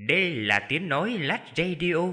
Đây là tiếng nói Lách Radio.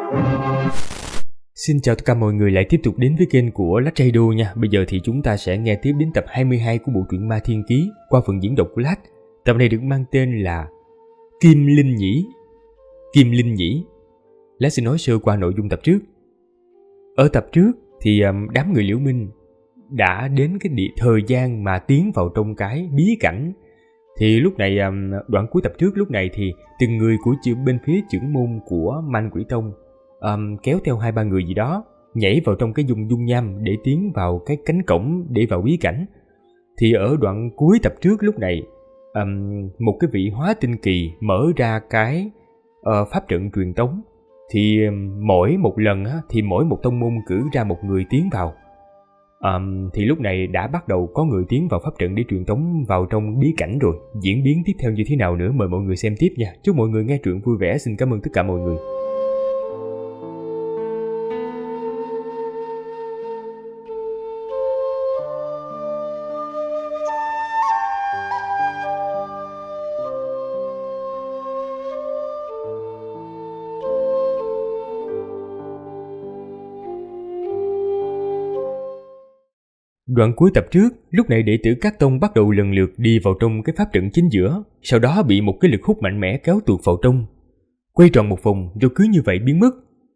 Xin chào tất cả mọi người lại tiếp tục đến với kênh của Lách Radio nha. Bây giờ thì chúng ta sẽ nghe tiếp đến tập 22 của bộ truyện Ma Thiên Ký qua phần diễn đọc của Lách. Tập này được mang tên là Kim Linh Nhĩ. Kim Linh Nhĩ. Lách sẽ nói sơ qua nội dung tập trước. Ở tập trước thì đám người Liễu Minh đã đến cái thời gian mà tiến vào trong cái bí cảnh. Thì lúc này đoạn cuối tập trước lúc này thì từng người của bên phía trưởng môn của Man Quỷ Tông kéo theo 2-3 người gì đó nhảy vào trong cái dung nham để tiến vào cái cánh cổng để vào bí cảnh. Thì ở đoạn cuối tập trước lúc này một cái vị hóa tinh kỳ mở ra cái pháp trận truyền tống. Thì mỗi một lần thì mỗi một tông môn cử ra một người tiến vào. Thì lúc này đã bắt đầu có người tiến vào pháp trận để truyền tống vào trong bí cảnh rồi. Diễn biến tiếp theo như thế nào nữa mời mọi người xem tiếp nha. Chúc mọi người nghe truyện vui vẻ. Xin cảm ơn tất cả mọi người. Đoạn cuối tập trước, lúc này đệ tử các tông bắt đầu lần lượt đi vào trong cái pháp trận chính giữa, sau đó bị một cái lực hút mạnh mẽ kéo tuột vào trong, quay tròn một vòng rồi cứ như vậy biến mất.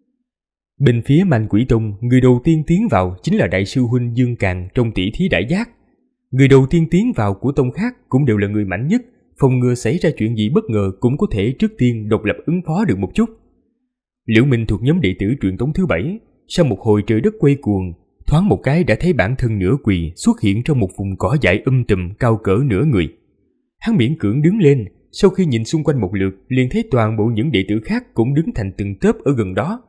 Bên phía Man Quỷ Tông, người đầu tiên tiến vào chính là đại sư huynh Dương Càn trong tỷ thí đại giác. Người đầu tiên tiến vào của tông khác cũng đều là người mạnh nhất, phòng ngừa xảy ra chuyện gì bất ngờ cũng có thể trước tiên độc lập ứng phó được một chút. Liễu Minh thuộc nhóm đệ tử truyền tống thứ 7, sau một hồi trời đất quay cuồng, thoáng một cái đã thấy bản thân nửa quỳ xuất hiện trong một vùng cỏ dại tùm cao cỡ nửa người. Hắn miễn cưỡng đứng lên, sau khi nhìn xung quanh một lượt liền thấy toàn bộ những đệ tử khác cũng đứng thành từng tớp ở gần đó.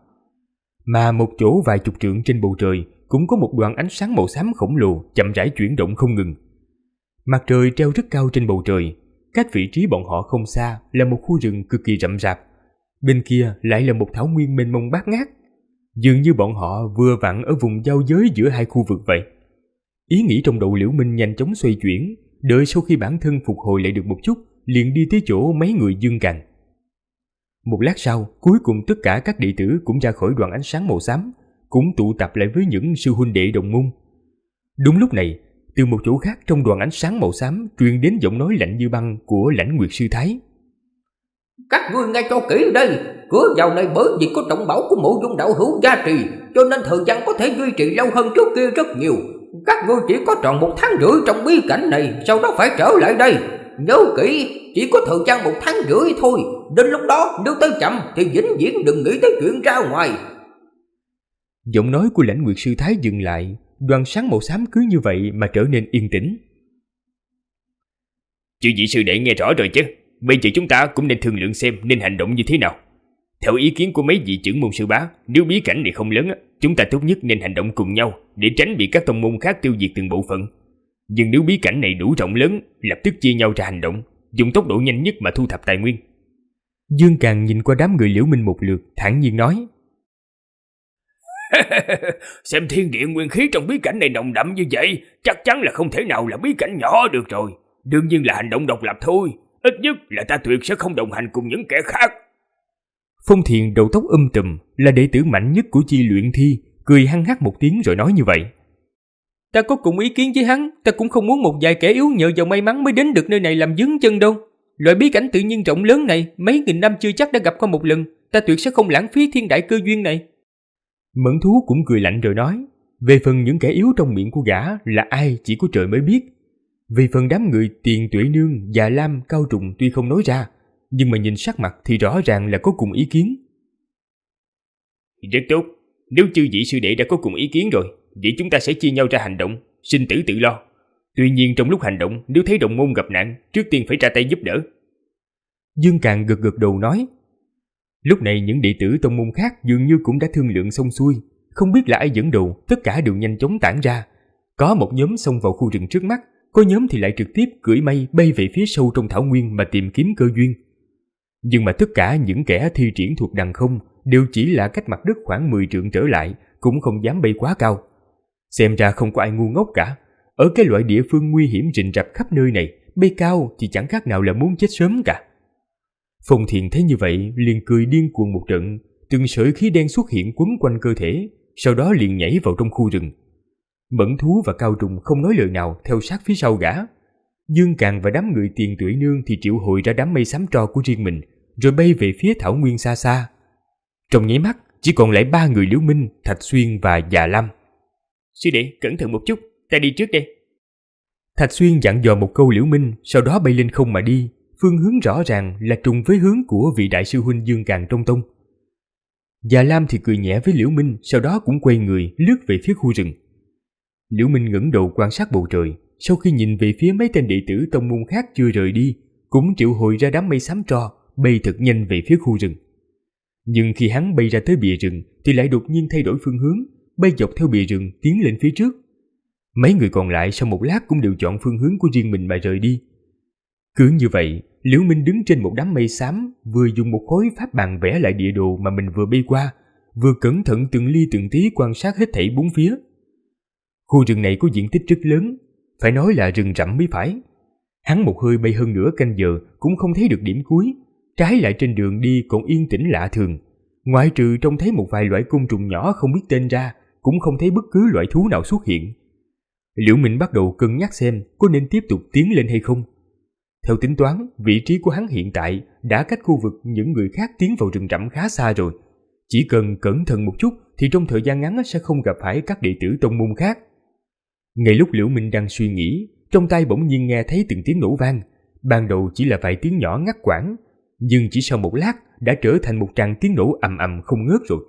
Mà một chỗ vài chục trượng trên bầu trời cũng có một đoàn ánh sáng màu xám khổng lồ chậm rãi chuyển động không ngừng. Mặt trời treo rất cao trên bầu trời, cách vị trí bọn họ không xa là một khu rừng cực kỳ rậm rạp. Bên kia lại là một thảo nguyên mênh mông bát ngát. Dường như bọn họ vừa vặn ở vùng giao giới giữa hai khu vực vậy. Ý nghĩ trong đầu Liễu Minh nhanh chóng xoay chuyển, đợi sau khi bản thân phục hồi lại được một chút, liền đi tới chỗ mấy người Dương Càn. Một lát sau, cuối cùng tất cả các đệ tử cũng ra khỏi đoàn ánh sáng màu xám, cũng tụ tập lại với những sư huynh đệ đồng môn. Đúng lúc này, từ một chỗ khác trong đoàn ánh sáng màu xám truyền đến giọng nói lạnh như băng của Lãnh Nguyệt sư thái. Các ngươi nghe cho kỹ đây, cửa vào này bởi vì có trọng bảo của Mộ Dung đạo hữu gia trì, cho nên thời gian có thể duy trì lâu hơn trước kia rất nhiều. Các ngươi chỉ có tròn 1 tháng rưỡi trong bí cảnh này, sau đó phải trở lại đây. Nhớ kỹ, chỉ có thời gian 1 tháng rưỡi thôi. Đến lúc đó nếu tới chậm thì vĩnh viễn đừng nghĩ tới chuyện ra ngoài. Giọng nói của Lãnh Nguyệt sư thái dừng lại, đoàn sáng màu xám cứ như vậy mà trở nên yên tĩnh. Chư vị sư đệ nghe rõ rồi chứ. Bây giờ chúng ta cũng nên thương lượng xem nên hành động như thế nào. Theo ý kiến của mấy vị trưởng môn sư bá, nếu bí cảnh này không lớn, chúng ta tốt nhất nên hành động cùng nhau để tránh bị các tông môn khác tiêu diệt từng bộ phận. Nhưng nếu bí cảnh này đủ rộng lớn, lập tức chia nhau ra hành động, dùng tốc độ nhanh nhất mà thu thập tài nguyên. Dương Càn nhìn qua đám người Liễu Minh một lượt, thản nhiên nói. Xem thiên địa nguyên khí trong bí cảnh này nồng đậm như vậy, chắc chắn là không thể nào là bí cảnh nhỏ được rồi. Đương nhiên là hành động độc lập thôi. Ít nhất là ta tuyệt sẽ không đồng hành cùng những kẻ khác. Phong Thiền đầu tóc tùm là đệ tử mạnh nhất của chi luyện thi, cười hăng hắc một tiếng rồi nói như vậy. Ta có cùng ý kiến với hắn, ta cũng không muốn một vài kẻ yếu nhờ vào may mắn mới đến được nơi này làm vướng chân đâu. Loại bí cảnh tự nhiên rộng lớn này, mấy nghìn năm chưa chắc đã gặp qua một lần, ta tuyệt sẽ không lãng phí thiên đại cơ duyên này. Mẫn Thú cũng cười lạnh rồi nói, về phần những kẻ yếu trong miệng của gã là ai chỉ có trời mới biết. Về phần đám người Tiền Tuệ Nương, Già Lam, Cao Trùng tuy không nói ra, nhưng mà nhìn sắc mặt thì rõ ràng là có cùng ý kiến. Rất tốt, nếu chư vị sư đệ đã có cùng ý kiến rồi, vậy chúng ta sẽ chia nhau ra hành động, sinh tử tự lo. Tuy nhiên trong lúc hành động, nếu thấy đồng môn gặp nạn, trước tiên phải ra tay giúp đỡ. Dương Càn gật gật đầu nói. Lúc này những đệ tử tông môn khác dường như cũng đã thương lượng xong xuôi, không biết là ai dẫn đầu, tất cả đều nhanh chóng tản ra. Có một nhóm xông vào khu rừng trước mắt, có nhóm thì lại trực tiếp cưỡi mây bay về phía sâu trong thảo nguyên mà tìm kiếm cơ duyên. Nhưng mà tất cả những kẻ thi triển thuộc đằng không đều chỉ là cách mặt đất khoảng 10 trượng trở lại, cũng không dám bay quá cao. Xem ra không có ai ngu ngốc cả. Ở cái loại địa phương nguy hiểm rình rập khắp nơi này, bay cao thì chẳng khác nào là muốn chết sớm cả. Phong Thiền thấy như vậy liền cười điên cuồng một trận, từng sợi khí đen xuất hiện quấn quanh cơ thể, sau đó liền nhảy vào trong khu rừng. Mẫn Thú và Cao Trùng không nói lời nào theo sát phía sau gã. Dương Càn và đám người Tiền Tuổi Nương thì triệu hồi ra đám mây xám tro của riêng mình, rồi bay về phía thảo nguyên xa xa. Trong nháy mắt, chỉ còn lại 3 người Liễu Minh, Thạch Xuyên và Già Lam. Sư đệ, cẩn thận một chút, ta đi trước đây. Thạch Xuyên dặn dò một câu Liễu Minh, sau đó bay lên không mà đi, phương hướng rõ ràng là trùng với hướng của vị đại sư huynh Dương Càn trong tông. Già Lam thì cười nhẹ với Liễu Minh, sau đó cũng quay người lướt về phía khu rừng. Liễu Minh ngẩng đầu quan sát bầu trời, sau khi nhìn về phía mấy tên đệ tử tông môn khác chưa rời đi, cũng triệu hồi ra đám mây xám tro, bay thật nhanh về phía khu rừng. Nhưng khi hắn bay ra tới bìa rừng thì lại đột nhiên thay đổi phương hướng, bay dọc theo bìa rừng tiến lên phía trước. Mấy người còn lại sau một lát cũng đều chọn phương hướng của riêng mình mà rời đi. Cứ như vậy, Liễu Minh đứng trên một đám mây xám, vừa dùng một khối pháp bàn vẽ lại địa đồ mà mình vừa bay qua, vừa cẩn thận từng ly từng tí quan sát hết thảy bốn phía. Khu rừng này có diện tích rất lớn, phải nói là rừng rậm mới phải. Hắn một hơi bay hơn nửa canh giờ cũng không thấy được điểm cuối, trái lại trên đường đi còn yên tĩnh lạ thường. Ngoại trừ trông thấy một vài loại côn trùng nhỏ không biết tên ra, cũng không thấy bất cứ loại thú nào xuất hiện. Liễu Minh bắt đầu cân nhắc xem có nên tiếp tục tiến lên hay không. Theo tính toán, vị trí của hắn hiện tại đã cách khu vực những người khác tiến vào rừng rậm khá xa rồi. Chỉ cần cẩn thận một chút thì trong thời gian ngắn sẽ không gặp phải các đệ tử tông môn khác. Ngay lúc Liễu Minh đang suy nghĩ, trong tai bỗng nhiên nghe thấy từng tiếng nổ vang. Ban đầu chỉ là vài tiếng nhỏ ngắt quãng, nhưng chỉ sau một lát đã trở thành một tràng tiếng nổ ầm ầm không ngớt rồi.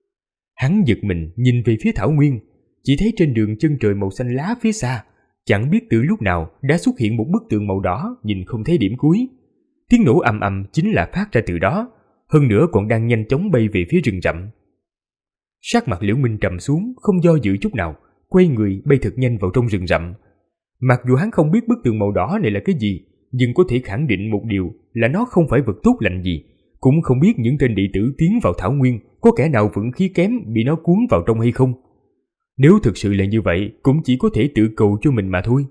Hắn giật mình nhìn về phía thảo nguyên, chỉ thấy trên đường chân trời màu xanh lá phía xa, chẳng biết từ lúc nào đã xuất hiện một bức tường màu đỏ nhìn không thấy điểm cuối. Tiếng nổ ầm ầm chính là phát ra từ đó, hơn nữa còn đang nhanh chóng bay về phía rừng rậm. Sắc mặt Liễu Minh trầm xuống, không do dự chút nào, quay người bay thật nhanh vào trong rừng rậm. Mặc dù hắn không biết bức tường màu đỏ này là cái gì, nhưng có thể khẳng định một điều là nó không phải vật tốt lành gì, cũng không biết những tên đệ tử tiến vào thảo nguyên có kẻ nào vững khí kém bị nó cuốn vào trong hay không. Nếu thực sự là như vậy, cũng chỉ có thể tự cầu cho mình mà thôi.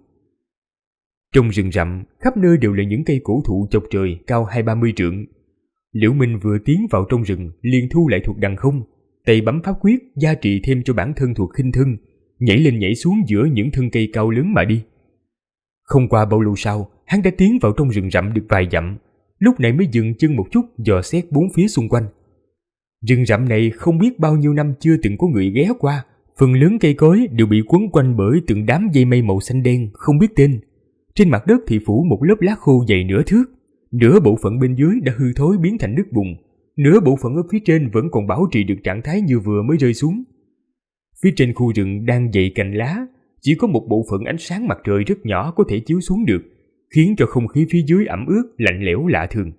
Trong rừng rậm, khắp nơi đều là những cây cổ thụ chọc trời cao 20-30 trượng. Liễu Minh vừa tiến vào trong rừng liền thu lại thuộc đằng không, tay bấm pháp quyết gia trị thêm cho bản thân thuộc khinh thân, nhảy lên nhảy xuống giữa những thân cây cao lớn mà đi. Không qua bao lâu sau, hắn đã tiến vào trong rừng rậm được vài dặm, lúc này mới dừng chân một chút dò xét bốn phía xung quanh. Rừng rậm này không biết bao nhiêu năm chưa từng có người ghé qua, phần lớn cây cối đều bị quấn quanh bởi từng đám dây mây màu xanh đen không biết tên. Trên mặt đất thì phủ một lớp lá khô dày nửa thước, nửa bộ phận bên dưới đã hư thối biến thành đất bùn, nửa bộ phận ở phía trên vẫn còn bảo trì được trạng thái như vừa mới rơi xuống. Phía trên khu rừng đang dày cành lá, chỉ có một bộ phận ánh sáng mặt trời rất nhỏ có thể chiếu xuống được, khiến cho không khí phía dưới ẩm ướt lạnh lẽo lạ thường.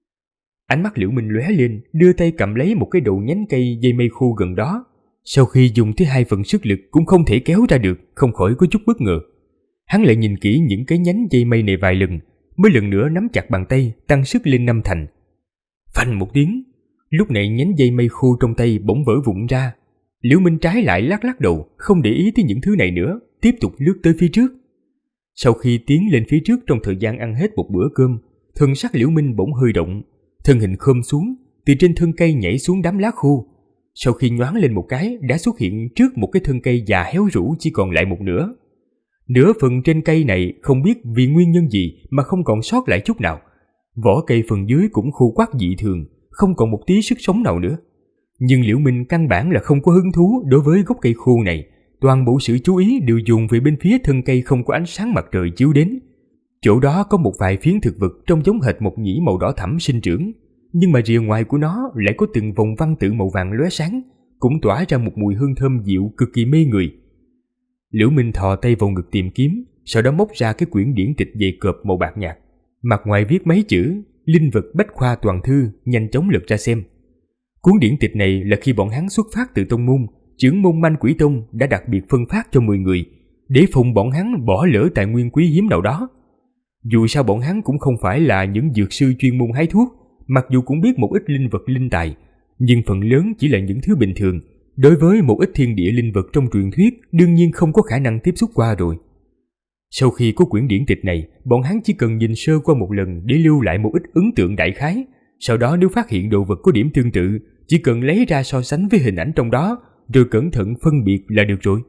Ánh mắt Liễu Minh lóe lên, đưa tay cầm lấy một cái đầu nhánh cây dây mây khô gần đó. Sau khi dùng tới 2 phần sức lực cũng không thể kéo ra được, không khỏi có chút bất ngờ. Hắn lại nhìn kỹ những cái nhánh dây mây này vài lần, mới lần nữa nắm chặt bàn tay, tăng sức lên 5 thành. Phanh một tiếng, lúc này nhánh dây mây khô trong tay bỗng vỡ vụn ra. Liễu Minh trái lại lắc lắc đầu, không để ý tới những thứ này nữa, tiếp tục lướt tới phía trước. Sau khi tiến lên phía trước trong thời gian ăn hết một bữa cơm, thân sắc Liễu Minh bỗng hơi động, thân hình khom xuống, từ trên thân cây nhảy xuống đám lá khô. Sau khi nhoáng lên một cái, đã xuất hiện trước một cái thân cây già héo rũ chỉ còn lại một nửa. Nửa phần trên cây này không biết vì nguyên nhân gì mà không còn sót lại chút nào. Vỏ cây phần dưới cũng khô quắt dị thường, không còn một tí sức sống nào nữa. Nhưng Liễu Minh căn bản là không có hứng thú đối với gốc cây khô này, toàn bộ sự chú ý đều dồn về bên phía thân cây không có ánh sáng mặt trời chiếu đến. Chỗ đó có một vài phiến thực vật trông giống hệt một nhĩ màu đỏ thẫm sinh trưởng, nhưng mà rìa ngoài của nó lại có từng vòng văn tự màu vàng lóe sáng, cũng tỏa ra một mùi hương thơm dịu cực kỳ mê người. Liễu Minh thò tay vào ngực tìm kiếm, sau đó móc ra cái quyển điển tịch dày cộp màu bạc nhạt, mặt ngoài viết mấy chữ Linh vật bách khoa toàn thư, nhanh chóng lật ra xem. Cuốn điển tịch này là khi bọn hắn xuất phát từ tông môn, trưởng môn Manh Quỷ Tông đã đặc biệt phân phát cho 10 người, để phòng bọn hắn bỏ lỡ tài nguyên quý hiếm nào đó. Dù sao bọn hắn cũng không phải là những dược sư chuyên môn hái thuốc, mặc dù cũng biết một ít linh vật linh tài, nhưng phần lớn chỉ là những thứ bình thường. Đối với một ít thiên địa linh vật trong truyền thuyết, đương nhiên không có khả năng tiếp xúc qua rồi. Sau khi có quyển điển tịch này, bọn hắn chỉ cần nhìn sơ qua một lần để lưu lại một ít ấn tượng đại khái, Sau đó nếu phát hiện đồ vật có điểm tương tự, chỉ cần lấy ra so sánh với hình ảnh trong đó, rồi cẩn thận phân biệt là được rồi.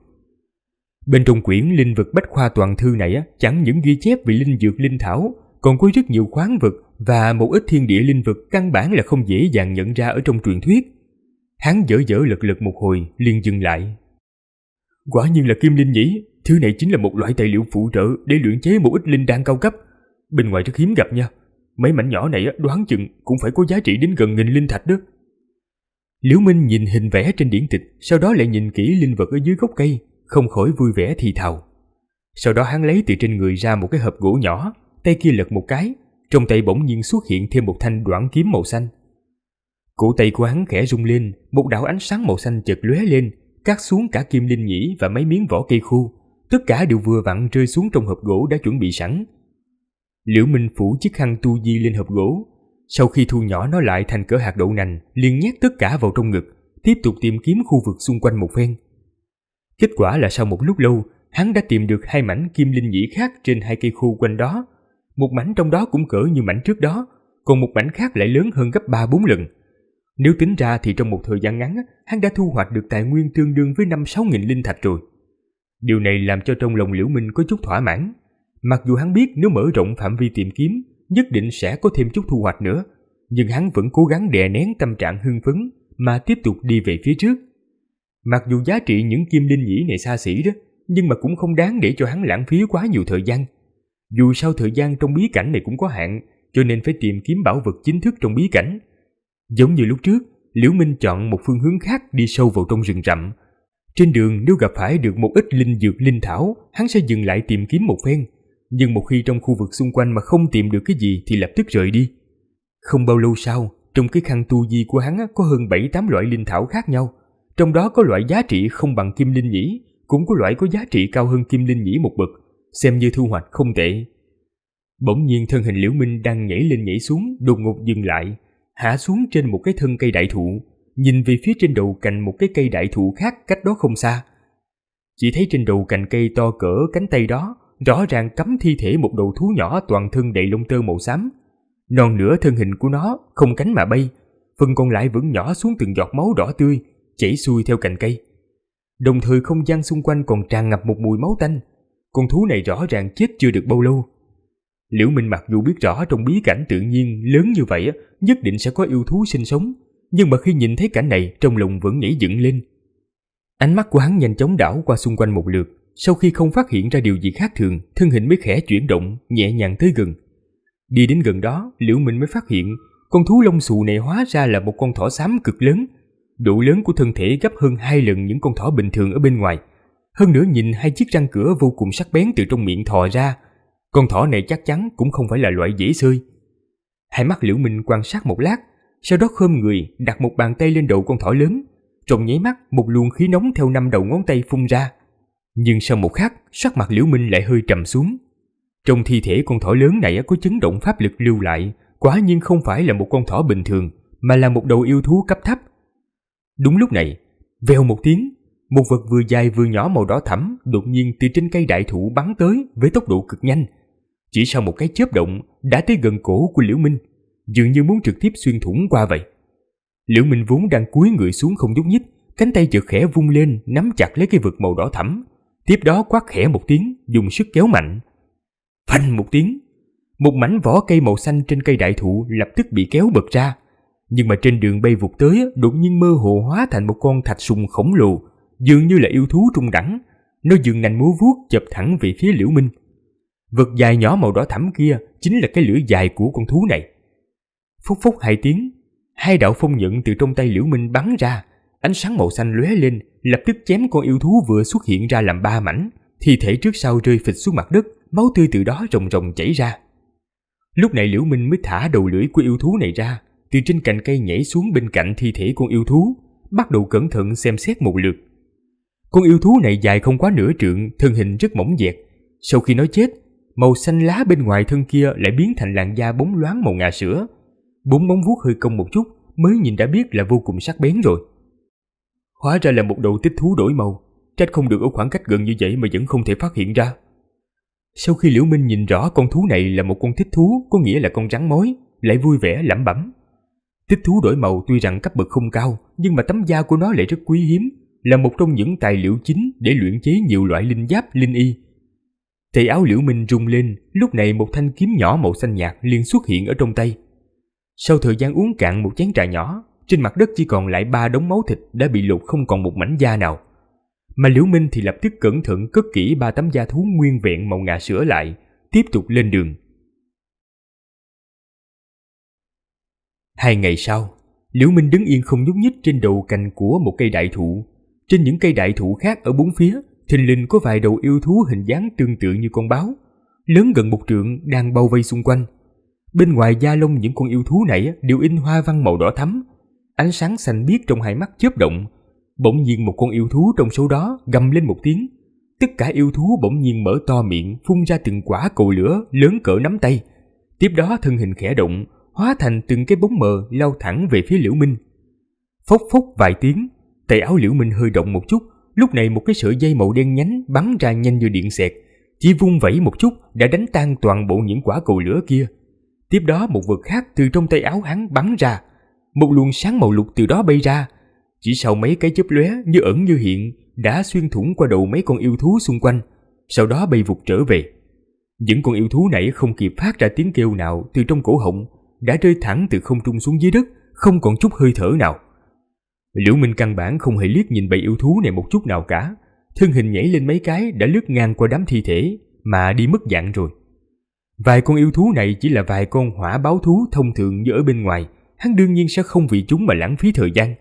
Bên trong quyển linh vật bách khoa toàn thư này chẳng những ghi chép về linh dược linh thảo, còn có rất nhiều khoáng vật và một ít thiên địa linh vật căn bản là không dễ dàng nhận ra ở trong truyền thuyết. Hắn dở lật một hồi, liền dừng lại. Quả nhiên là kim linh nhỉ, thứ này chính là một loại tài liệu phụ trợ để luyện chế một ít linh đan cao cấp. Bên ngoài rất hiếm gặp nha, mấy mảnh nhỏ này đoán chừng cũng phải có giá trị đến gần 1000 linh thạch đó. Liễu Minh nhìn hình vẽ trên điển tịch, sau đó lại nhìn kỹ linh vật ở dưới gốc cây, không khỏi vui vẻ thì thào. Sau đó hắn lấy từ trên người ra một cái hộp gỗ nhỏ, tay kia lật một cái, trong tay bỗng nhiên xuất hiện thêm một thanh đoản kiếm màu xanh. Cổ tay của hắn khẽ rung lên, một đạo ánh sáng màu xanh chợt lóe lên, cắt xuống cả kim linh nhĩ và mấy miếng vỏ cây khô, tất cả đều vừa vặn rơi xuống trong hộp gỗ đã chuẩn bị sẵn. Liễu Minh phủ chiếc khăn tu di lên hộp gỗ, sau khi thu nhỏ nó lại thành cỡ hạt đậu nành, liền nhét tất cả vào trong ngực, tiếp tục tìm kiếm khu vực xung quanh một phen. Kết quả là sau một lúc lâu, hắn đã tìm được 2 mảnh kim linh nhĩ khác trên 2 cây khô quanh đó. Một mảnh trong đó cũng cỡ như mảnh trước đó, còn một mảnh khác lại lớn hơn gấp 3-4 lần. Nếu tính ra thì trong một thời gian ngắn, hắn đã thu hoạch được tài nguyên tương đương với 5-6 nghìn linh thạch rồi. Điều này làm cho trong lòng Liễu Minh có chút thỏa mãn. Mặc dù hắn biết nếu mở rộng phạm vi tìm kiếm, nhất định sẽ có thêm chút thu hoạch nữa, nhưng hắn vẫn cố gắng đè nén tâm trạng hưng phấn mà tiếp tục đi về phía trước. Mặc dù giá trị những kim linh nhĩ này xa xỉ đó, nhưng mà cũng không đáng để cho hắn lãng phí quá nhiều thời gian. Dù sao thời gian trong bí cảnh này cũng có hạn, cho nên phải tìm kiếm bảo vật chính thức trong bí cảnh. Giống như lúc trước, Liễu Minh chọn một phương hướng khác đi sâu vào trong rừng rậm. Trên đường nếu gặp phải được một ít linh dược linh thảo, hắn sẽ dừng lại tìm kiếm một phen. Nhưng một khi trong khu vực xung quanh mà không tìm được cái gì thì lập tức rời đi. Không bao lâu sau, trong cái khăn tu di của hắn có hơn 7-8 loại linh thảo khác nhau. Trong đó có loại giá trị không bằng kim linh nhĩ, cũng có loại có giá trị cao hơn kim linh nhĩ một bậc, xem như thu hoạch không tệ. Bỗng nhiên thân hình Liễu Minh đang nhảy lên nhảy xuống, đột ngột dừng lại, hạ xuống trên một cái thân cây đại thụ, nhìn về phía trên đầu cành một cái cây đại thụ khác cách đó không xa. Chỉ thấy trên đầu cành cây to cỡ cánh tay đó, rõ ràng cắm thi thể một đầu thú nhỏ toàn thân đầy lông tơ màu xám. Non nửa thân hình của nó không cánh mà bay, phần còn lại vẫn nhỏ xuống từng giọt máu đỏ tươi, chảy xuôi theo cành cây. Đồng thời không gian xung quanh còn tràn ngập một mùi máu tanh. Con thú này rõ ràng chết chưa được bao lâu. Liễu Minh mặc dù biết rõ trong bí cảnh tự nhiên lớn như vậy nhất định sẽ có yêu thú sinh sống, nhưng mà khi nhìn thấy cảnh này trong lòng vẫn nhảy dựng lên. Ánh mắt của hắn nhanh chóng đảo qua xung quanh một lượt, sau khi không phát hiện ra điều gì khác thường, thân hình mới khẽ chuyển động, nhẹ nhàng tới gần. Đi đến gần đó, Liễu Minh mới phát hiện con thú lông xù này hóa ra là một con thỏ xám cực lớn. Độ lớn của thân thể gấp hơn 2 lần những con thỏ bình thường ở bên ngoài. Hơn nữa nhìn 2 chiếc răng cửa vô cùng sắc bén từ trong miệng thò ra. Con thỏ này chắc chắn cũng không phải là loại dễ xơi. Hai mắt Liễu Minh quan sát một lát, sau đó khom người đặt một bàn tay lên đầu con thỏ lớn. Trong nháy mắt một luồng khí nóng theo 5 đầu ngón tay phun ra. Nhưng sau một khắc, sắc mặt Liễu Minh lại hơi trầm xuống. Trong thi thể con thỏ lớn này có chấn động pháp lực lưu lại, quả nhiên không phải là một con thỏ bình thường, mà là một đầu yêu thú cấp thấp. Đúng lúc này, vèo một tiếng, một vật vừa dài vừa nhỏ màu đỏ thẫm đột nhiên từ trên cây đại thụ bắn tới với tốc độ cực nhanh. Chỉ sau một cái chớp động đã tới gần cổ của Liễu Minh, dường như muốn trực tiếp xuyên thủng qua vậy. Liễu Minh vốn đang cúi người xuống không nhúc nhích, cánh tay chợt khẽ vung lên nắm chặt lấy cái vật màu đỏ thẫm, tiếp đó quát khẽ một tiếng, dùng sức kéo mạnh. Phanh một tiếng, một mảnh vỏ cây màu xanh trên cây đại thụ lập tức bị kéo bật ra. Nhưng mà trên đường bay vụt tới đột nhiên mơ hồ hóa thành một con thạch sùng khổng lồ, dường như là yêu thú trung đẳng. Nó dường nành múa vuốt chộp thẳng về phía Liễu Minh. Vật dài nhỏ màu đỏ thẫm kia chính là cái lưỡi dài của con thú này. Phốc phốc 2 tiếng, 2 đạo phong nhận từ trong tay Liễu Minh bắn ra, ánh sáng màu xanh lóe lên, lập tức chém con yêu thú vừa xuất hiện ra làm 3 mảnh, thi thể trước sau rơi phịch xuống mặt đất, máu tươi từ đó ròng ròng chảy ra. Lúc này Liễu Minh mới thả đầu lưỡi của yêu thú này ra, từ trên cành cây nhảy xuống bên cạnh thi thể con yêu thú, bắt đầu cẩn thận xem xét một lượt. Con yêu thú này dài không quá nửa trượng, thân hình rất mỏng dẹt. Sau khi nó chết, màu xanh lá bên ngoài thân kia lại biến thành làn da bóng loáng màu ngà sữa. 4 móng vuốt hơi cong một chút, mới nhìn đã biết là vô cùng sắc bén rồi. Hóa ra là một đầu tích thú đổi màu, trách không được ở khoảng cách gần như vậy mà vẫn không thể phát hiện ra. Sau khi Liễu Minh nhìn rõ con thú này là một con thích thú, có nghĩa là con rắn mối, lại vui vẻ lẩm bẩm. Tích thú đổi màu tuy rằng cấp bậc không cao, nhưng mà tấm da của nó lại rất quý hiếm, là một trong những tài liệu chính để luyện chế nhiều loại linh giáp, linh y. Tay áo Liễu Minh rung lên, lúc này một thanh kiếm nhỏ màu xanh nhạt liền xuất hiện ở trong tay. Sau thời gian uống cạn một chén trà nhỏ, trên mặt đất chỉ còn lại 3 đống máu thịt đã bị lột không còn một mảnh da nào. Mà Liễu Minh thì lập tức cẩn thận cất kỹ 3 tấm da thú nguyên vẹn màu ngà sữa lại, tiếp tục lên đường. 2 ngày sau, Liễu Minh đứng yên không nhúc nhích trên đầu cành của một cây đại thụ. Trên những cây đại thụ khác ở bốn phía, thình lình có vài đầu yêu thú hình dáng tương tự như con báo, lớn gần 1 trượng đang bao vây xung quanh. Bên ngoài da lông những con yêu thú này đều in hoa văn màu đỏ thắm, ánh sáng xanh biếc trong hai mắt chớp động. Bỗng nhiên một con yêu thú trong số đó gầm lên một tiếng. Tất cả yêu thú bỗng nhiên mở to miệng, phun ra từng quả cầu lửa lớn cỡ nắm tay. Tiếp đó thân hình khẽ động, hóa thành từng cái bóng mờ lao thẳng về phía Liễu Minh. Phốc phốc vài tiếng, tay áo Liễu Minh hơi động một chút. Lúc này một cái sợi dây màu đen nhánh bắn ra nhanh như điện xẹt, chỉ vung vẩy một chút đã đánh tan toàn bộ những quả cầu lửa kia. Tiếp đó một vật khác từ trong tay áo hắn bắn ra, một luồng sáng màu lục từ đó bay ra. Chỉ sau mấy cái chớp lóe như ẩn như hiện, đã xuyên thủng qua đầu mấy con yêu thú xung quanh, sau đó bay vụt trở về. Những con yêu thú này không kịp phát ra tiếng kêu nào từ trong cổ họng, đã rơi thẳng từ không trung xuống dưới đất, không còn chút hơi thở nào. Liễu Minh căn bản không hề liếc nhìn bầy yêu thú này một chút nào cả, thân hình nhảy lên mấy cái đã lướt ngang qua đám thi thể mà đi mất dạng rồi. Vài con yêu thú này chỉ là vài con hỏa báo thú thông thường như ở bên ngoài, hắn đương nhiên sẽ không vì chúng mà lãng phí thời gian.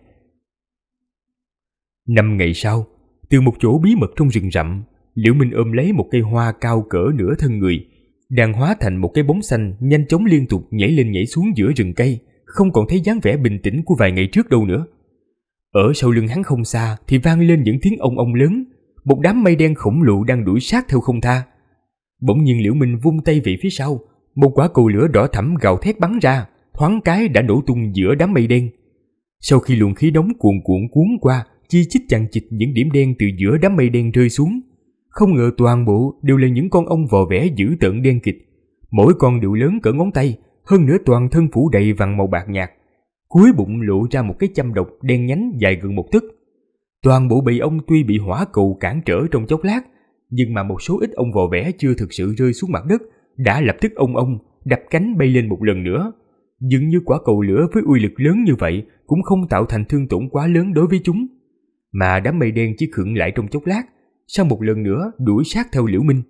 5 ngày sau, từ một chỗ bí mật trong rừng rậm, Liễu Minh ôm lấy một cây hoa cao cỡ nửa thân người, đang hóa thành một cái bóng xanh nhanh chóng liên tục nhảy lên nhảy xuống giữa rừng cây, không còn thấy dáng vẻ bình tĩnh của vài ngày trước đâu nữa. Ở sau lưng hắn không xa thì vang lên những tiếng ong ong lớn, một đám mây đen khổng lồ đang đuổi sát theo không tha. Bỗng nhiên Liễu Minh vung tay về phía sau, một quả cầu lửa đỏ thẫm gào thét bắn ra, thoáng cái đã nổ tung giữa đám mây đen. Sau khi luồng khí nóng cuồn cuộn cuốn qua, chi chít chằng chịt những điểm đen từ giữa đám mây đen rơi xuống. Không ngờ toàn bộ đều là những con ong vò vẽ dữ tợn đen kịt, mỗi con đều lớn cỡ ngón tay, hơn nữa toàn thân phủ đầy vằn màu bạc nhạt. Cuối bụng lộ ra một cái châm độc đen nhánh dài gần 1 tấc. Toàn bộ bầy ong tuy bị hỏa cầu cản trở trong chốc lát, nhưng mà một số ít ong vò vẽ chưa thực sự rơi xuống mặt đất đã lập tức ong ong đập cánh bay lên một lần nữa. Dường như quả cầu lửa với uy lực lớn như vậy cũng không tạo thành thương tổn quá lớn đối với chúng, mà đám mây đen chỉ khựng lại trong chốc lát, sau một lần nữa đuổi sát theo Liễu Minh.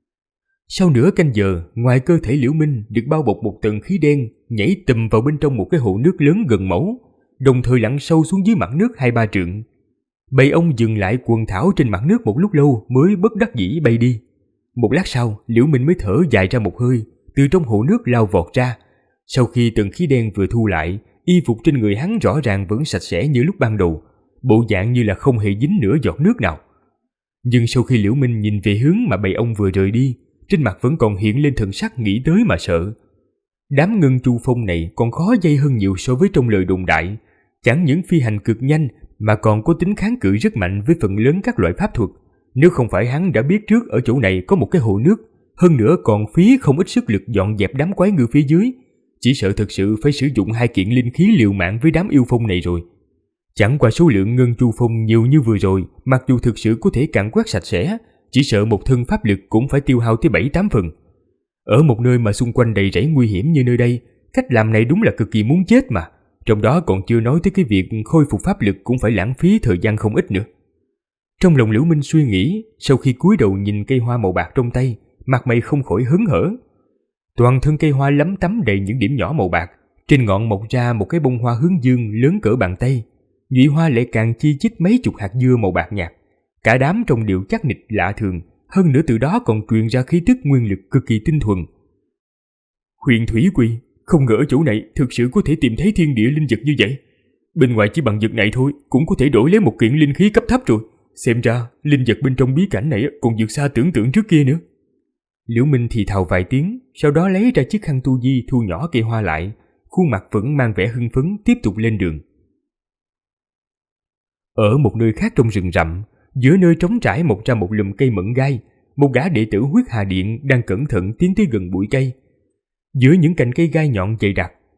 Sau nửa canh giờ, ngoài cơ thể Liễu Minh được bao bọc một tầng khí đen, nhảy tùm vào bên trong một cái hồ nước lớn gần mẫu, đồng thời lặn sâu xuống dưới mặt nước 2-3 trượng. Bầy ong dừng lại quần thảo trên mặt nước một lúc lâu mới bất đắc dĩ bay đi. Một lát sau, Liễu Minh mới thở dài ra một hơi, từ trong hồ nước lao vọt ra. Sau khi tầng khí đen vừa thu lại, y phục trên người hắn rõ ràng vẫn sạch sẽ như lúc ban đầu, bộ dạng như là không hề dính nửa giọt nước nào. Nhưng sau khi Liễu Minh nhìn về hướng mà bầy ong vừa rời đi, trên mặt vẫn còn hiện lên thần sắc nghĩ tới mà sợ. Đám ngân chu phong này còn khó dây hơn nhiều so với trong lời đồn đại, chẳng những phi hành cực nhanh mà còn có tính kháng cự rất mạnh với phần lớn các loại pháp thuật. Nếu không phải hắn đã biết trước ở chỗ này có một cái hồ nước, hơn nữa còn phí không ít sức lực dọn dẹp đám quái ngư phía dưới, chỉ sợ thực sự phải sử dụng 2 kiện linh khí liều mạng với đám yêu phong này rồi. Chẳng qua số lượng ngân chu phong nhiều như vừa rồi, mặc dù thực sự có thể càn quét sạch sẽ, chỉ sợ một thân pháp lực cũng phải tiêu hao tới 7-8 phần. Ở một nơi mà xung quanh đầy rẫy nguy hiểm như nơi đây, cách làm này đúng là cực kỳ muốn chết mà. Trong đó còn chưa nói tới cái việc khôi phục pháp lực cũng phải lãng phí thời gian không ít nữa. Trong lòng Liễu Minh suy nghĩ, sau khi cúi đầu nhìn cây hoa màu bạc trong tay, mặt mày không khỏi hớn hở. Toàn thân cây hoa lấm tấm đầy những điểm nhỏ màu bạc, trên ngọn mọc ra một cái bông hoa hướng dương lớn cỡ bàn tay, nhụy hoa lại càng chi chít mấy chục hạt dưa màu bạc nhạt. Cả đám trông đều chắc nịch lạ thường, hơn nữa từ đó còn truyền ra khí tức nguyên lực cực kỳ tinh thuần. Huyền Thủy Quy, không ngờ ở chỗ này thực sự có thể tìm thấy thiên địa linh vật như vậy. Bên ngoài chỉ bằng vật này thôi cũng có thể đổi lấy một kiện linh khí cấp thấp rồi. Xem ra linh vật bên trong bí cảnh này còn vượt xa tưởng tượng trước kia nữa. Liễu Minh thì thào vài tiếng, sau đó lấy ra chiếc khăn tu di thu nhỏ cây hoa lại, khuôn mặt vẫn mang vẻ hưng phấn tiếp tục lên đường. Ở một nơi khác trong rừng rậm, giữa nơi trống trải mọc ra một lùm cây mận gai, một gã đệ tử Huyết Hà Điện đang cẩn thận tiến tới gần bụi cây. Giữa những cành cây gai nhọn dày đặc,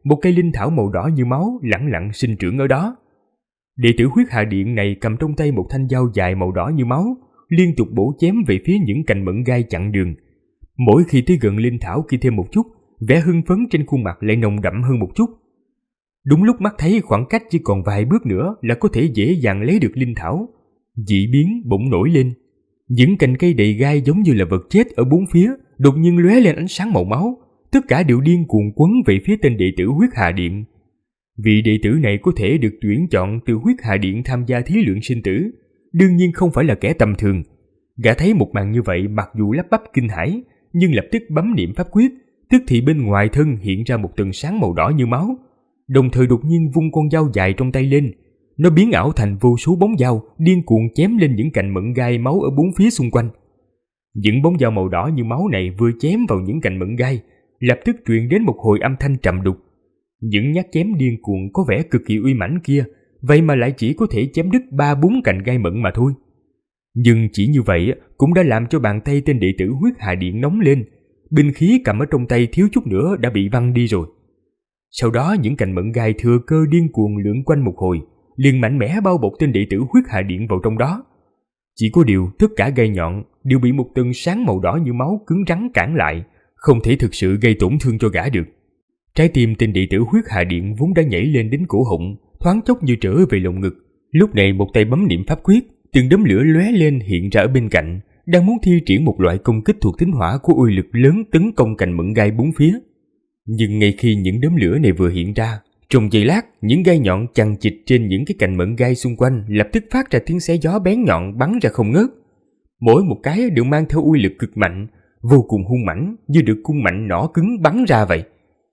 một cây linh thảo màu đỏ như máu lẳng lặng sinh trưởng ở đó. Đệ tử Huyết Hà Điện này cầm trong tay một thanh dao dài màu đỏ như máu, liên tục bổ chém về phía những cành mận gai chặn đường. Mỗi khi tới gần linh thảo kia thêm một chút, vẻ hưng phấn trên khuôn mặt lại nồng đậm hơn một chút. Đúng lúc mắt thấy khoảng cách chỉ còn vài bước nữa là có thể dễ dàng lấy được linh thảo, dị biến bỗng nổi lên. Những cành cây đầy gai giống như là vật chết ở bốn phía đột nhiên lóe lên ánh sáng màu máu, tất cả đều điên cuồng quấn về phía tên đệ tử Huyết Hà Điện. Vị đệ tử này có thể được tuyển chọn từ Huyết Hà Điện tham gia thí luyện sinh tử, đương nhiên không phải là kẻ tầm thường. Gã thấy một màn như vậy, mặc dù lắp bắp kinh hãi, nhưng lập tức bấm niệm pháp quyết, tức thì bên ngoài thân hiện ra một tầng sáng màu đỏ như máu, đồng thời đột nhiên vung con dao dài trong tay lên. Nó biến ảo thành vô số bóng dao điên cuồng chém lên những cành mận gai máu ở bốn phía xung quanh. Những bóng dao màu đỏ như máu này vừa chém vào những cành mận gai, lập tức truyền đến một hồi âm thanh trầm đục. Những nhát chém điên cuồng có vẻ cực kỳ uy mãnh kia, vậy mà lại chỉ có thể chém đứt 3-4 cành gai mận mà thôi. Nhưng chỉ như vậy cũng đã làm cho bàn tay tên đệ tử Huyết Hà Điện nóng lên, binh khí cầm ở trong tay thiếu chút nữa đã bị văng đi rồi. Sau đó những cành mận gai thừa cơ điên cuồng lượn quanh một hồi, liền mạnh mẽ bao bọc tên đệ tử Huyết Hà Điện vào trong đó. Chỉ có điều tất cả gai nhọn đều bị một tầng sáng màu đỏ như máu cứng rắn cản lại, không thể thực sự gây tổn thương cho gã được. Trái tim tên đệ tử Huyết Hà Điện vốn đã nhảy lên đến cổ họng, thoáng chốc như trở về lồng ngực. Lúc này một tay bấm niệm pháp quyết, từng đốm lửa lóe lên hiện ra ở bên cạnh, đang muốn thi triển một loại công kích thuộc tính hỏa của uy lực lớn tấn công cành mận gai bốn phía. Nhưng ngay khi những đốm lửa này vừa hiện ra, trong giây lát, những gai nhọn chằng chịt trên những cái cành mận gai xung quanh lập tức phát ra tiếng xé gió bén nhọn bắn ra không ngớt. Mỗi một cái đều mang theo uy lực cực mạnh, vô cùng hung mãnh, như được cung mạnh nỏ cứng bắn ra vậy.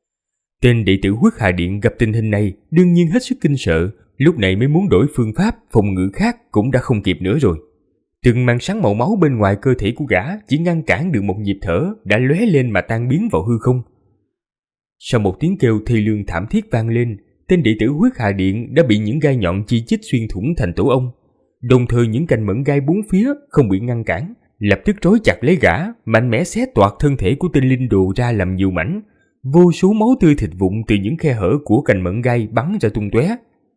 Tên đệ tử Huyết Hà Điện gặp tình hình này đương nhiên hết sức kinh sợ, lúc này mới muốn đổi phương pháp phòng ngự khác cũng đã không kịp nữa rồi. Từng màn sáng màu máu bên ngoài cơ thể của gã chỉ ngăn cản được một nhịp thở đã lóe lên mà tan biến vào hư không. Sau một tiếng kêu thê lương thảm thiết vang lên, tên đệ tử Huyết Hà Điện đã bị những gai nhọn chi chít xuyên thủng thành tổ ong. Đồng thời những cành mận gai bốn phía không bị ngăn cản, lập tức trói chặt lấy gã, mạnh mẽ xé toạc thân thể của tên linh đồ ra làm nhiều mảnh. Vô số máu tươi thịt vụn từ những khe hở của cành mận gai bắn ra tung tóe.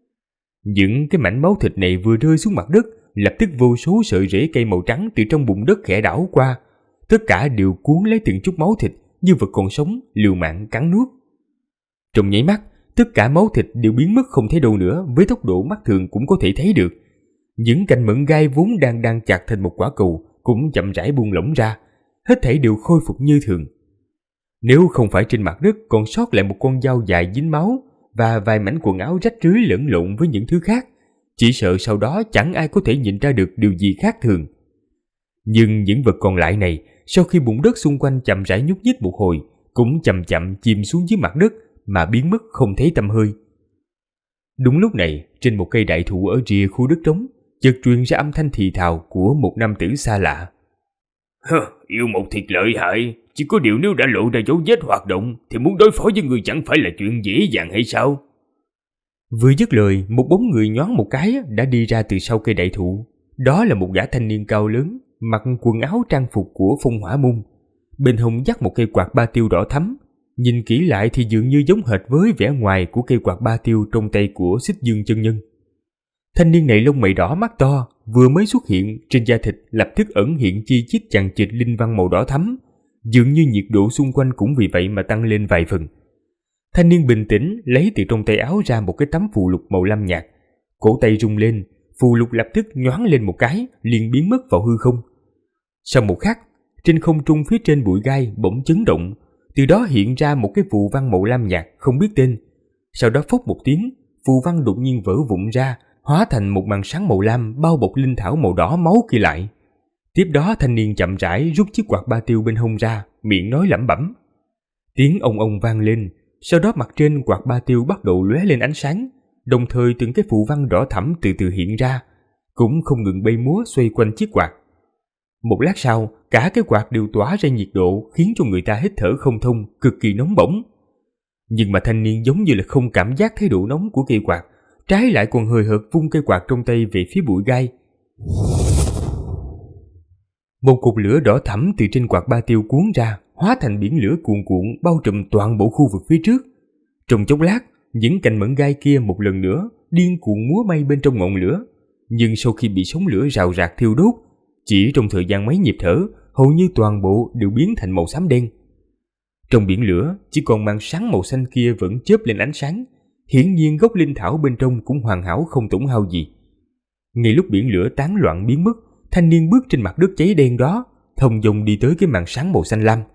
Những cái mảnh máu thịt này vừa rơi xuống mặt đất, lập tức vô số sợi rễ cây màu trắng từ trong bùn đất khẽ đảo qua, tất cả đều cuốn lấy từng chút máu thịt như vật còn sống liều mạng cắn nuốt. Trong nháy mắt, tất cả máu thịt đều biến mất không thấy đâu nữa, với tốc độ mắt thường cũng có thể thấy được. Những cành mận gai vốn đang chặt thành một quả cầu cũng chậm rãi buông lỏng ra, hết thảy đều khôi phục như thường. Nếu không phải trên mặt đất còn sót lại một con dao dài dính máu và vài mảnh quần áo rách rưới lẫn lộn với những thứ khác, chỉ sợ sau đó chẳng ai có thể nhìn ra được điều gì khác thường. Nhưng những vật còn lại này, sau khi bùn đất xung quanh chậm rãi nhúc nhích một hồi, cũng chậm chậm chìm xuống dưới mặt đất mà biến mất không thấy tăm hơi. Đúng lúc này, trên một cây đại thụ ở rìa khu đất trống, chợt truyền ra âm thanh thì thào của một nam tử xa lạ. Yêu một thiệt lợi hại, chỉ có điều nếu đã lộ ra dấu vết hoạt động thì muốn đối phó với người chẳng phải là chuyện dễ dàng hay sao? Vừa dứt lời, một bóng người nhoáng một cái đã đi ra từ sau cây đại thụ. Đó là một gã thanh niên cao lớn, mặc quần áo trang phục của Phong Hỏa Môn, bên hông dắt một cây quạt ba tiêu đỏ thắm. Nhìn kỹ lại thì dường như giống hệt với vẻ ngoài của cây quạt ba tiêu trong tay của Xích Dương chân nhân. Thanh niên này lông mày đỏ mắt to, vừa mới xuất hiện, trên da thịt lập tức ẩn hiện chi chít chằng chịt linh văn màu đỏ thắm, dường như nhiệt độ xung quanh cũng vì vậy mà tăng lên vài phần. Thanh niên bình tĩnh lấy từ trong tay áo ra một cái tấm phù lục màu lam nhạt, cổ tay rung lên, phù lục lập tức nhoáng lên một cái, liền biến mất vào hư không. Sau một khắc, trên không trung phía trên bụi gai bỗng chấn động, từ đó hiện ra một cái phù văn màu lam nhạt không biết tên. Sau đó phốc một tiếng, phù văn đột nhiên vỡ vụn ra, hóa thành một màn sáng màu lam bao bọc linh thảo màu đỏ máu kia lại. Tiếp đó thanh niên chậm rãi rút chiếc quạt ba tiêu bên hông ra, miệng nói lẩm bẩm. Tiếng ông vang lên, sau đó mặt trên quạt ba tiêu bắt đầu lóe lên ánh sáng, đồng thời từng cái phù văn đỏ thẫm từ từ hiện ra, cũng không ngừng bay múa xoay quanh chiếc quạt. Một lát sau, cả cái quạt đều tỏa ra nhiệt độ khiến cho người ta hít thở không thông, cực kỳ nóng bỏng. Nhưng mà thanh niên giống như là không cảm giác thấy độ nóng của cây quạt, trái lại còn hời hợt vung cây quạt trong tay về phía bụi gai. Một cột lửa đỏ thẫm từ trên quạt ba tiêu cuốn ra, hóa thành biển lửa cuồn cuộn bao trùm toàn bộ khu vực phía trước. Trong chốc lát, những cành mận gai kia một lần nữa điên cuồng múa may bên trong ngọn lửa, nhưng sau khi bị sóng lửa rào rạc thiêu đốt, chỉ trong thời gian mấy nhịp thở, hầu như toàn bộ đều biến thành màu xám đen. Trong biển lửa, chỉ còn màn sáng màu xanh kia vẫn chớp lên ánh sáng, hiển nhiên gốc linh thảo bên trong cũng hoàn hảo không tổn hao gì. Ngay lúc biển lửa tán loạn biến mất, thanh niên bước trên mặt đất cháy đen đó, thông dong đi tới cái màn sáng màu xanh lam.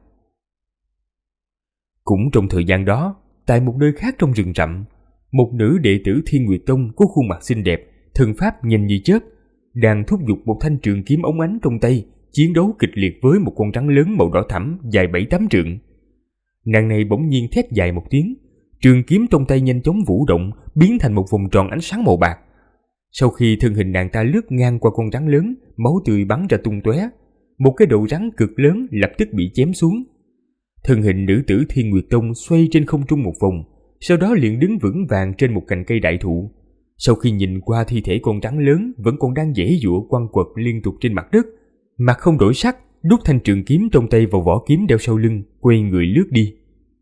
Cũng trong thời gian đó, tại một nơi khác trong rừng rậm, một nữ đệ tử Thiên Nguyệt Tông có khuôn mặt xinh đẹp, thân pháp nhanh như chớp, đang thúc giục một thanh trường kiếm óng ánh trong tay, chiến đấu kịch liệt với một con rắn lớn màu đỏ thẫm dài 7-8 trượng. Nàng này bỗng nhiên thét dài một tiếng, trường kiếm trong tay nhanh chóng vũ động, biến thành một vòng tròn ánh sáng màu bạc. Sau khi thân hình nàng ta lướt ngang qua con rắn lớn, máu tươi bắn ra tung tóe, một cái đầu rắn cực lớn lập tức bị chém xuống. Thân hình nữ tử Thiên Nguyệt Tông xoay trên không trung một vòng, sau đó liền đứng vững vàng trên một cành cây đại thụ. Sau khi nhìn qua thi thể con rắn lớn vẫn còn đang giãy giụa quằn quật liên tục trên mặt đất, mặt không đổi sắc, đút thanh trường kiếm trong tay vào vỏ kiếm đeo sau lưng, quay người lướt đi.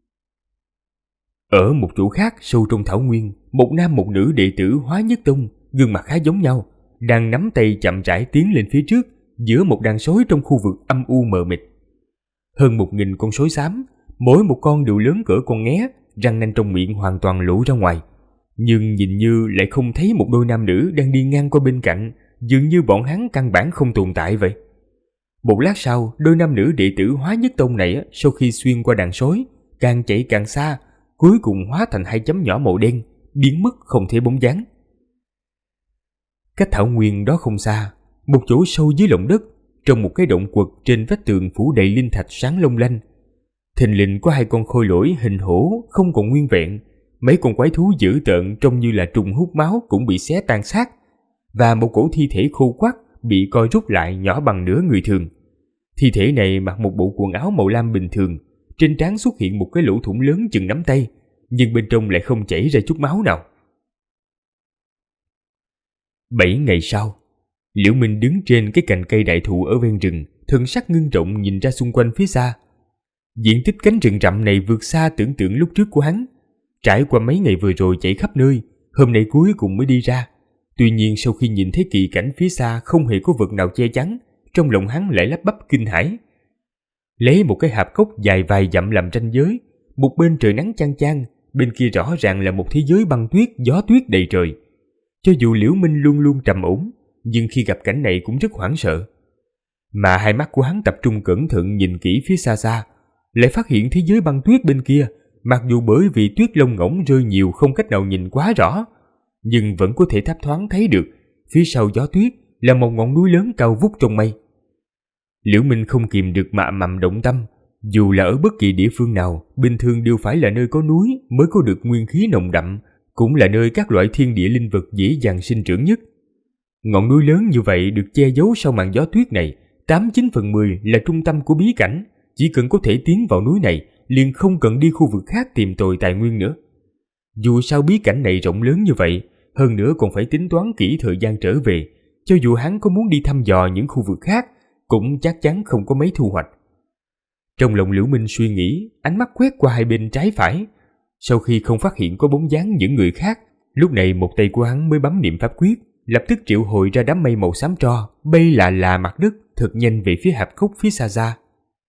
Ở một chỗ khác sâu trong thảo nguyên, một nam một nữ đệ tử Hóa Nhất Tông, gương mặt khá giống nhau, đang nắm tay chậm rãi tiến lên phía trước giữa một đàn sói trong khu vực âm u mờ mịt. Hơn 1000 con sói xám, mỗi một con đều lớn cỡ con nghé, răng nanh trong miệng hoàn toàn lộ ra ngoài. Nhưng nhìn như lại không thấy một đôi nam nữ đang đi ngang qua bên cạnh, dường như bọn hắn căn bản không tồn tại vậy. Một lát sau, đôi nam nữ đệ tử Hóa Nhất Tông này sau khi xuyên qua đàn sói, càng chạy càng xa, cuối cùng hóa thành 2 chấm nhỏ màu đen, biến mất không thấy bóng dáng. Cách thảo nguyên đó không xa, một chỗ sâu dưới lòng đất, trong một cái động quật trên vách tường phủ đầy linh thạch sáng long lanh, thình lình có 2 con khôi lỗi hình hổ không còn nguyên vẹn, mấy con quái thú dữ tợn trông như là trùng hút máu cũng bị xé tan xác, và một cổ thi thể khô quắt bị co rút lại nhỏ bằng nửa người thường. Thi thể này mặc một bộ quần áo màu lam bình thường, trên trán xuất hiện một cái lỗ thủng lớn chừng nắm tay, nhưng bên trong lại không chảy ra chút máu nào. 7 ngày sau, Liễu Minh đứng trên cái cành cây đại thụ ở ven rừng, thần sắc ngưng trọng nhìn ra xung quanh phía xa. Diện tích cánh rừng rậm này vượt xa tưởng tượng lúc trước của hắn. Trải qua mấy ngày vừa rồi chạy khắp nơi, hôm nay cuối cùng mới đi ra. Tuy nhiên sau khi nhìn thấy kỳ cảnh phía xa không hề có vật nào che chắn, trong lòng hắn lại lắp bắp kinh hãi. Lấy một cái hạp cốc dài vài dặm làm ranh giới, một bên trời nắng chang chang, bên kia rõ ràng là một thế giới băng tuyết, gió tuyết đầy trời. Cho dù Liễu Minh luôn luôn trầm ổn, nhưng khi gặp cảnh này cũng rất hoảng sợ. Mà hai mắt của hắn tập trung cẩn thận nhìn kỹ phía xa xa, lại phát hiện thế giới băng tuyết bên kia, mặc dù bởi vì tuyết lông ngỗng rơi nhiều không cách nào nhìn quá rõ, nhưng vẫn có thể thấp thoáng thấy được phía sau gió tuyết là một ngọn núi lớn cao vút trong mây. Liễu Minh không kìm được mà ầm ầm động tâm. Dù là ở bất kỳ địa phương nào, bình thường đều phải là nơi có núi mới có được nguyên khí nồng đậm, cũng là nơi các loại thiên địa linh vật dễ dàng sinh trưởng nhất. Ngọn núi lớn như vậy được che giấu sau màn gió tuyết này, 89 phần 10 là trung tâm của bí cảnh. Chỉ cần có thể tiến vào núi này, liền không cần đi khu vực khác tìm tòi tài nguyên nữa. Dù sao bí cảnh này rộng lớn như vậy, hơn nữa còn phải tính toán kỹ thời gian trở về, cho dù hắn có muốn đi thăm dò những khu vực khác, cũng chắc chắn không có mấy thu hoạch. Trong lòng Liễu Minh suy nghĩ, ánh mắt quét qua hai bên trái phải. Sau khi không phát hiện có bóng dáng những người khác, lúc này một tay của hắn mới bấm niệm pháp quyết, lập tức triệu hồi ra đám mây màu xám tro, bay là mặt đất, thật nhanh về phía hạp cốc phía xa xa.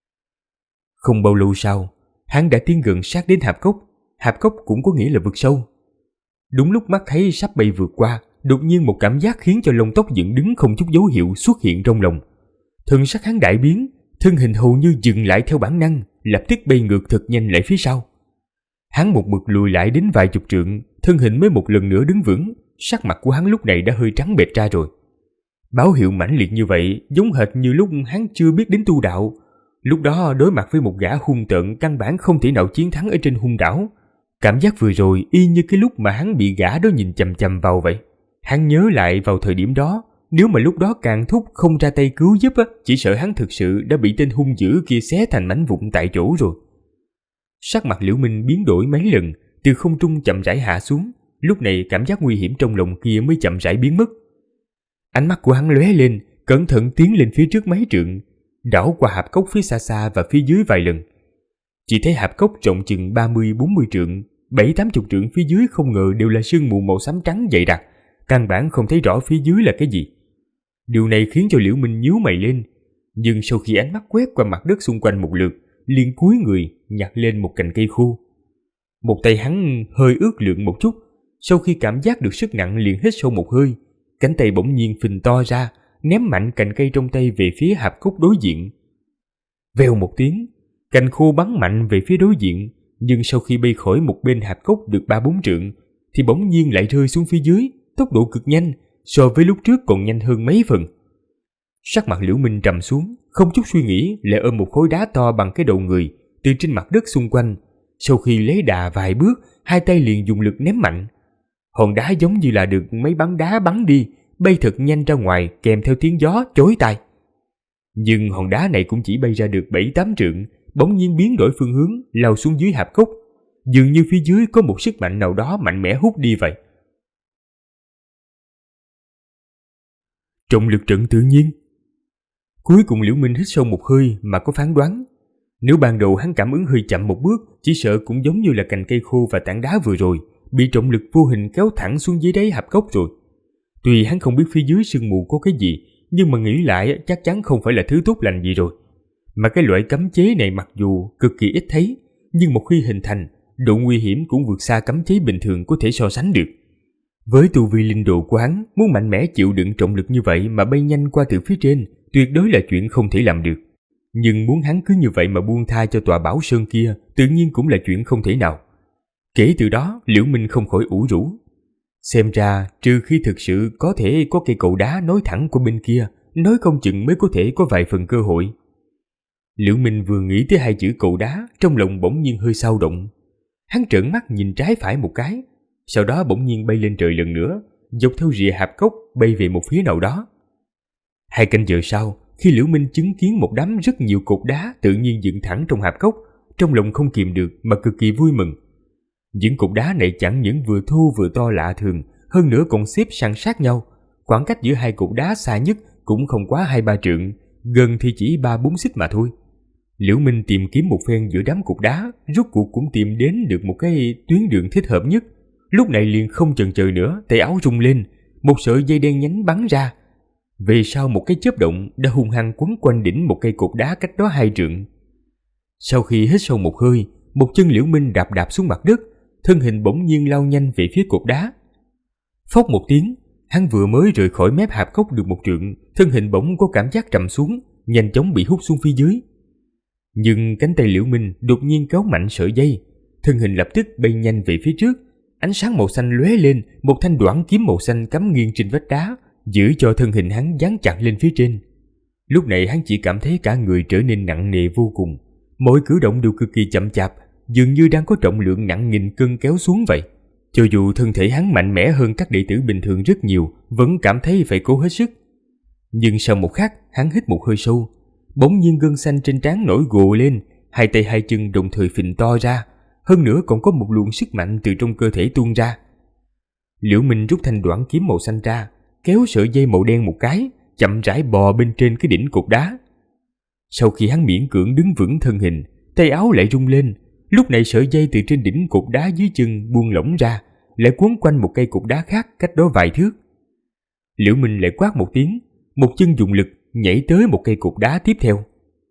Không bao lâu sau, hắn đã tiến gần sát đến hạp cốc cũng có nghĩa là vực sâu. Đúng lúc mắt thấy sắp bay vượt qua, đột nhiên một cảm giác khiến cho lông tóc dựng đứng không chút dấu hiệu xuất hiện trong lòng. Thần sắc hắn đại biến, thân hình hầu như dừng lại theo bản năng, lập tức bay ngược thật nhanh lại phía sau. Hắn một mực lùi lại đến vài chục trượng, thân hình mới một lần nữa đứng vững, sắc mặt của hắn lúc này đã hơi trắng bệch ra rồi. Báo hiệu mãnh liệt như vậy giống hệt như lúc hắn chưa biết đến tu đạo. Lúc đó đối mặt với một gã hung tợn căn bản không thể nào chiến thắng ở trên hung đảo. Cảm giác vừa rồi y như cái lúc mà hắn bị gã đó nhìn chằm chằm vào vậy. Hắn nhớ lại vào thời điểm đó, nếu mà lúc đó Càn Thúc không ra tay cứu giúp chỉ sợ hắn thực sự đã bị tên hung dữ kia xé thành mảnh vụn tại chỗ rồi. Sắc mặt Liễu Minh biến đổi mấy lần, từ không trung chậm rãi hạ xuống. Lúc này cảm giác nguy hiểm trong lòng kia mới chậm rãi biến mất. Ánh mắt của hắn lóe lên, cẩn thận tiến lên phía trước mấy trượng, đảo qua hạp cốc phía xa xa và phía dưới vài lần. Chỉ thấy hạp cốc rộng chừng 30-40 trượng, 70-80 trượng phía dưới không ngờ đều là sương mù màu xám trắng dày đặc, căn bản không thấy rõ phía dưới là cái gì. Điều này khiến cho Liễu Minh nhíu mày lên, nhưng sau khi ánh mắt quét qua mặt đất xung quanh một lượt, liền cúi người nhặt lên một cành cây khô. Một tay hắn hơi ướt lượn một chút, sau khi cảm giác được sức nặng liền hít sâu một hơi, cánh tay bỗng nhiên phình to ra, ném mạnh cành cây trong tay về phía hạp cốc đối diện. Vèo một tiếng, cành khô bắn mạnh về phía đối diện, nhưng sau khi bay khỏi một bên hạp cốc được 3-4 trượng, thì bỗng nhiên lại rơi xuống phía dưới, tốc độ cực nhanh, so với lúc trước còn nhanh hơn mấy phần. Sắc mặt Liễu Minh trầm xuống, không chút suy nghĩ lại ôm một khối đá to bằng cái đầu người từ trên mặt đất xung quanh. Sau khi lấy đà vài bước, hai tay liền dùng lực ném mạnh. Hòn đá giống như là được mấy bắn đá bắn đi, bay thật nhanh ra ngoài kèm theo tiếng gió chói tai. Nhưng hòn đá này cũng chỉ bay ra được 7-8 trượng, bỗng nhiên biến đổi phương hướng, lao xuống dưới hạp cốc. Dường như phía dưới có một sức mạnh nào đó mạnh mẽ hút đi vậy. Trọng lực trận tự nhiên. Cuối cùng Liễu Minh hít sâu một hơi mà có phán đoán. Nếu ban đầu hắn cảm ứng hơi chậm một bước, chỉ sợ cũng giống như là cành cây khô và tảng đá vừa rồi, bị trọng lực vô hình kéo thẳng xuống dưới đáy hạp cốc rồi. Tuy hắn không biết phía dưới sương mù có cái gì, nhưng mà nghĩ lại chắc chắn không phải là thứ tốt lành gì rồi. Mà cái loại cấm chế này mặc dù cực kỳ ít thấy, nhưng một khi hình thành, độ nguy hiểm cũng vượt xa cấm chế bình thường có thể so sánh được. Với tu vi linh độ của hắn, muốn mạnh mẽ chịu đựng trọng lực như vậy mà bay nhanh qua từ phía trên, tuyệt đối là chuyện không thể làm được. Nhưng muốn hắn cứ như vậy mà buông tha cho tòa bảo sơn kia, tự nhiên cũng là chuyện không thể nào. Kể từ đó, Liễu Minh không khỏi ủ rũ. Xem ra, trừ khi thực sự có thể có cây cầu đá nối thẳng qua bên kia, nói không chừng mới có thể có vài phần cơ hội. Liễu Minh vừa nghĩ tới hai chữ cầu đá, trong lòng bỗng nhiên hơi xao động. Hắn trợn mắt nhìn trái phải một cái, sau đó bỗng nhiên bay lên trời lần nữa, dọc theo rìa hạp cốc bay về một phía nào đó. 2 canh giờ sau, khi Liễu Minh chứng kiến một đám rất nhiều cột đá tự nhiên dựng thẳng trong hạp cốc, trong lòng không kìm được mà cực kỳ vui mừng. Những cột đá này chẳng những vừa thô vừa to lạ thường, hơn nữa còn xếp san sát nhau. Khoảng cách giữa hai cột đá xa nhất cũng không quá 2-3 trượng, gần thì chỉ 3-4 xích mà thôi. Liễu Minh tìm kiếm một phen giữa đám cột đá, rốt cuộc cũng tìm đến được một cái tuyến đường thích hợp nhất. Lúc này liền không chần chờ nữa, tay áo rung lên, một sợi dây đen nhánh bắn ra. Về sau một cái chớp động đã hung hăng quấn quanh đỉnh một cây cột đá cách đó 2 trượng. Sau khi hít sâu một hơi, một chân Liễu Minh đạp đạp xuống mặt đất, thân hình bỗng nhiên lao nhanh về phía cột đá. Phốc một tiếng, hắn vừa mới rời khỏi mép hạp cốc được 1 trượng, thân hình bỗng có cảm giác trầm xuống, nhanh chóng bị hút xuống phía dưới. Nhưng cánh tay Liễu Minh đột nhiên kéo mạnh sợi dây, thân hình lập tức bay nhanh về phía trước. Ánh sáng màu xanh lóe lên, một thanh đoản kiếm màu xanh cắm nghiêng trên vách đá, giữ cho thân hình hắn dán chặt lên phía trên. Lúc này hắn chỉ cảm thấy cả người trở nên nặng nề vô cùng, mỗi cử động đều cực kỳ chậm chạp, dường như đang có trọng lượng nặng nghìn cân kéo xuống vậy. Cho dù thân thể hắn mạnh mẽ hơn các đệ tử bình thường rất nhiều, vẫn cảm thấy phải cố hết sức. Nhưng sau một khắc, hắn hít một hơi sâu, bỗng nhiên gân xanh trên trán nổi gồ lên, hai tay hai chân đồng thời phình to ra, hơn nữa còn có một luồng sức mạnh từ trong cơ thể tuôn ra. Liễu Minh rút thanh đoản kiếm màu xanh ra, kéo sợi dây màu đen một cái, chậm rãi bò bên trên cái đỉnh cột đá. Sau khi hắn miễn cưỡng đứng vững thân hình, tay áo lại rung lên. Lúc này sợi dây từ trên đỉnh cột đá dưới chân buông lỏng ra, lại quấn quanh một cây cột đá khác cách đó vài thước. Liễu Minh lại quát một tiếng, một chân dùng lực nhảy tới một cây cột đá tiếp theo.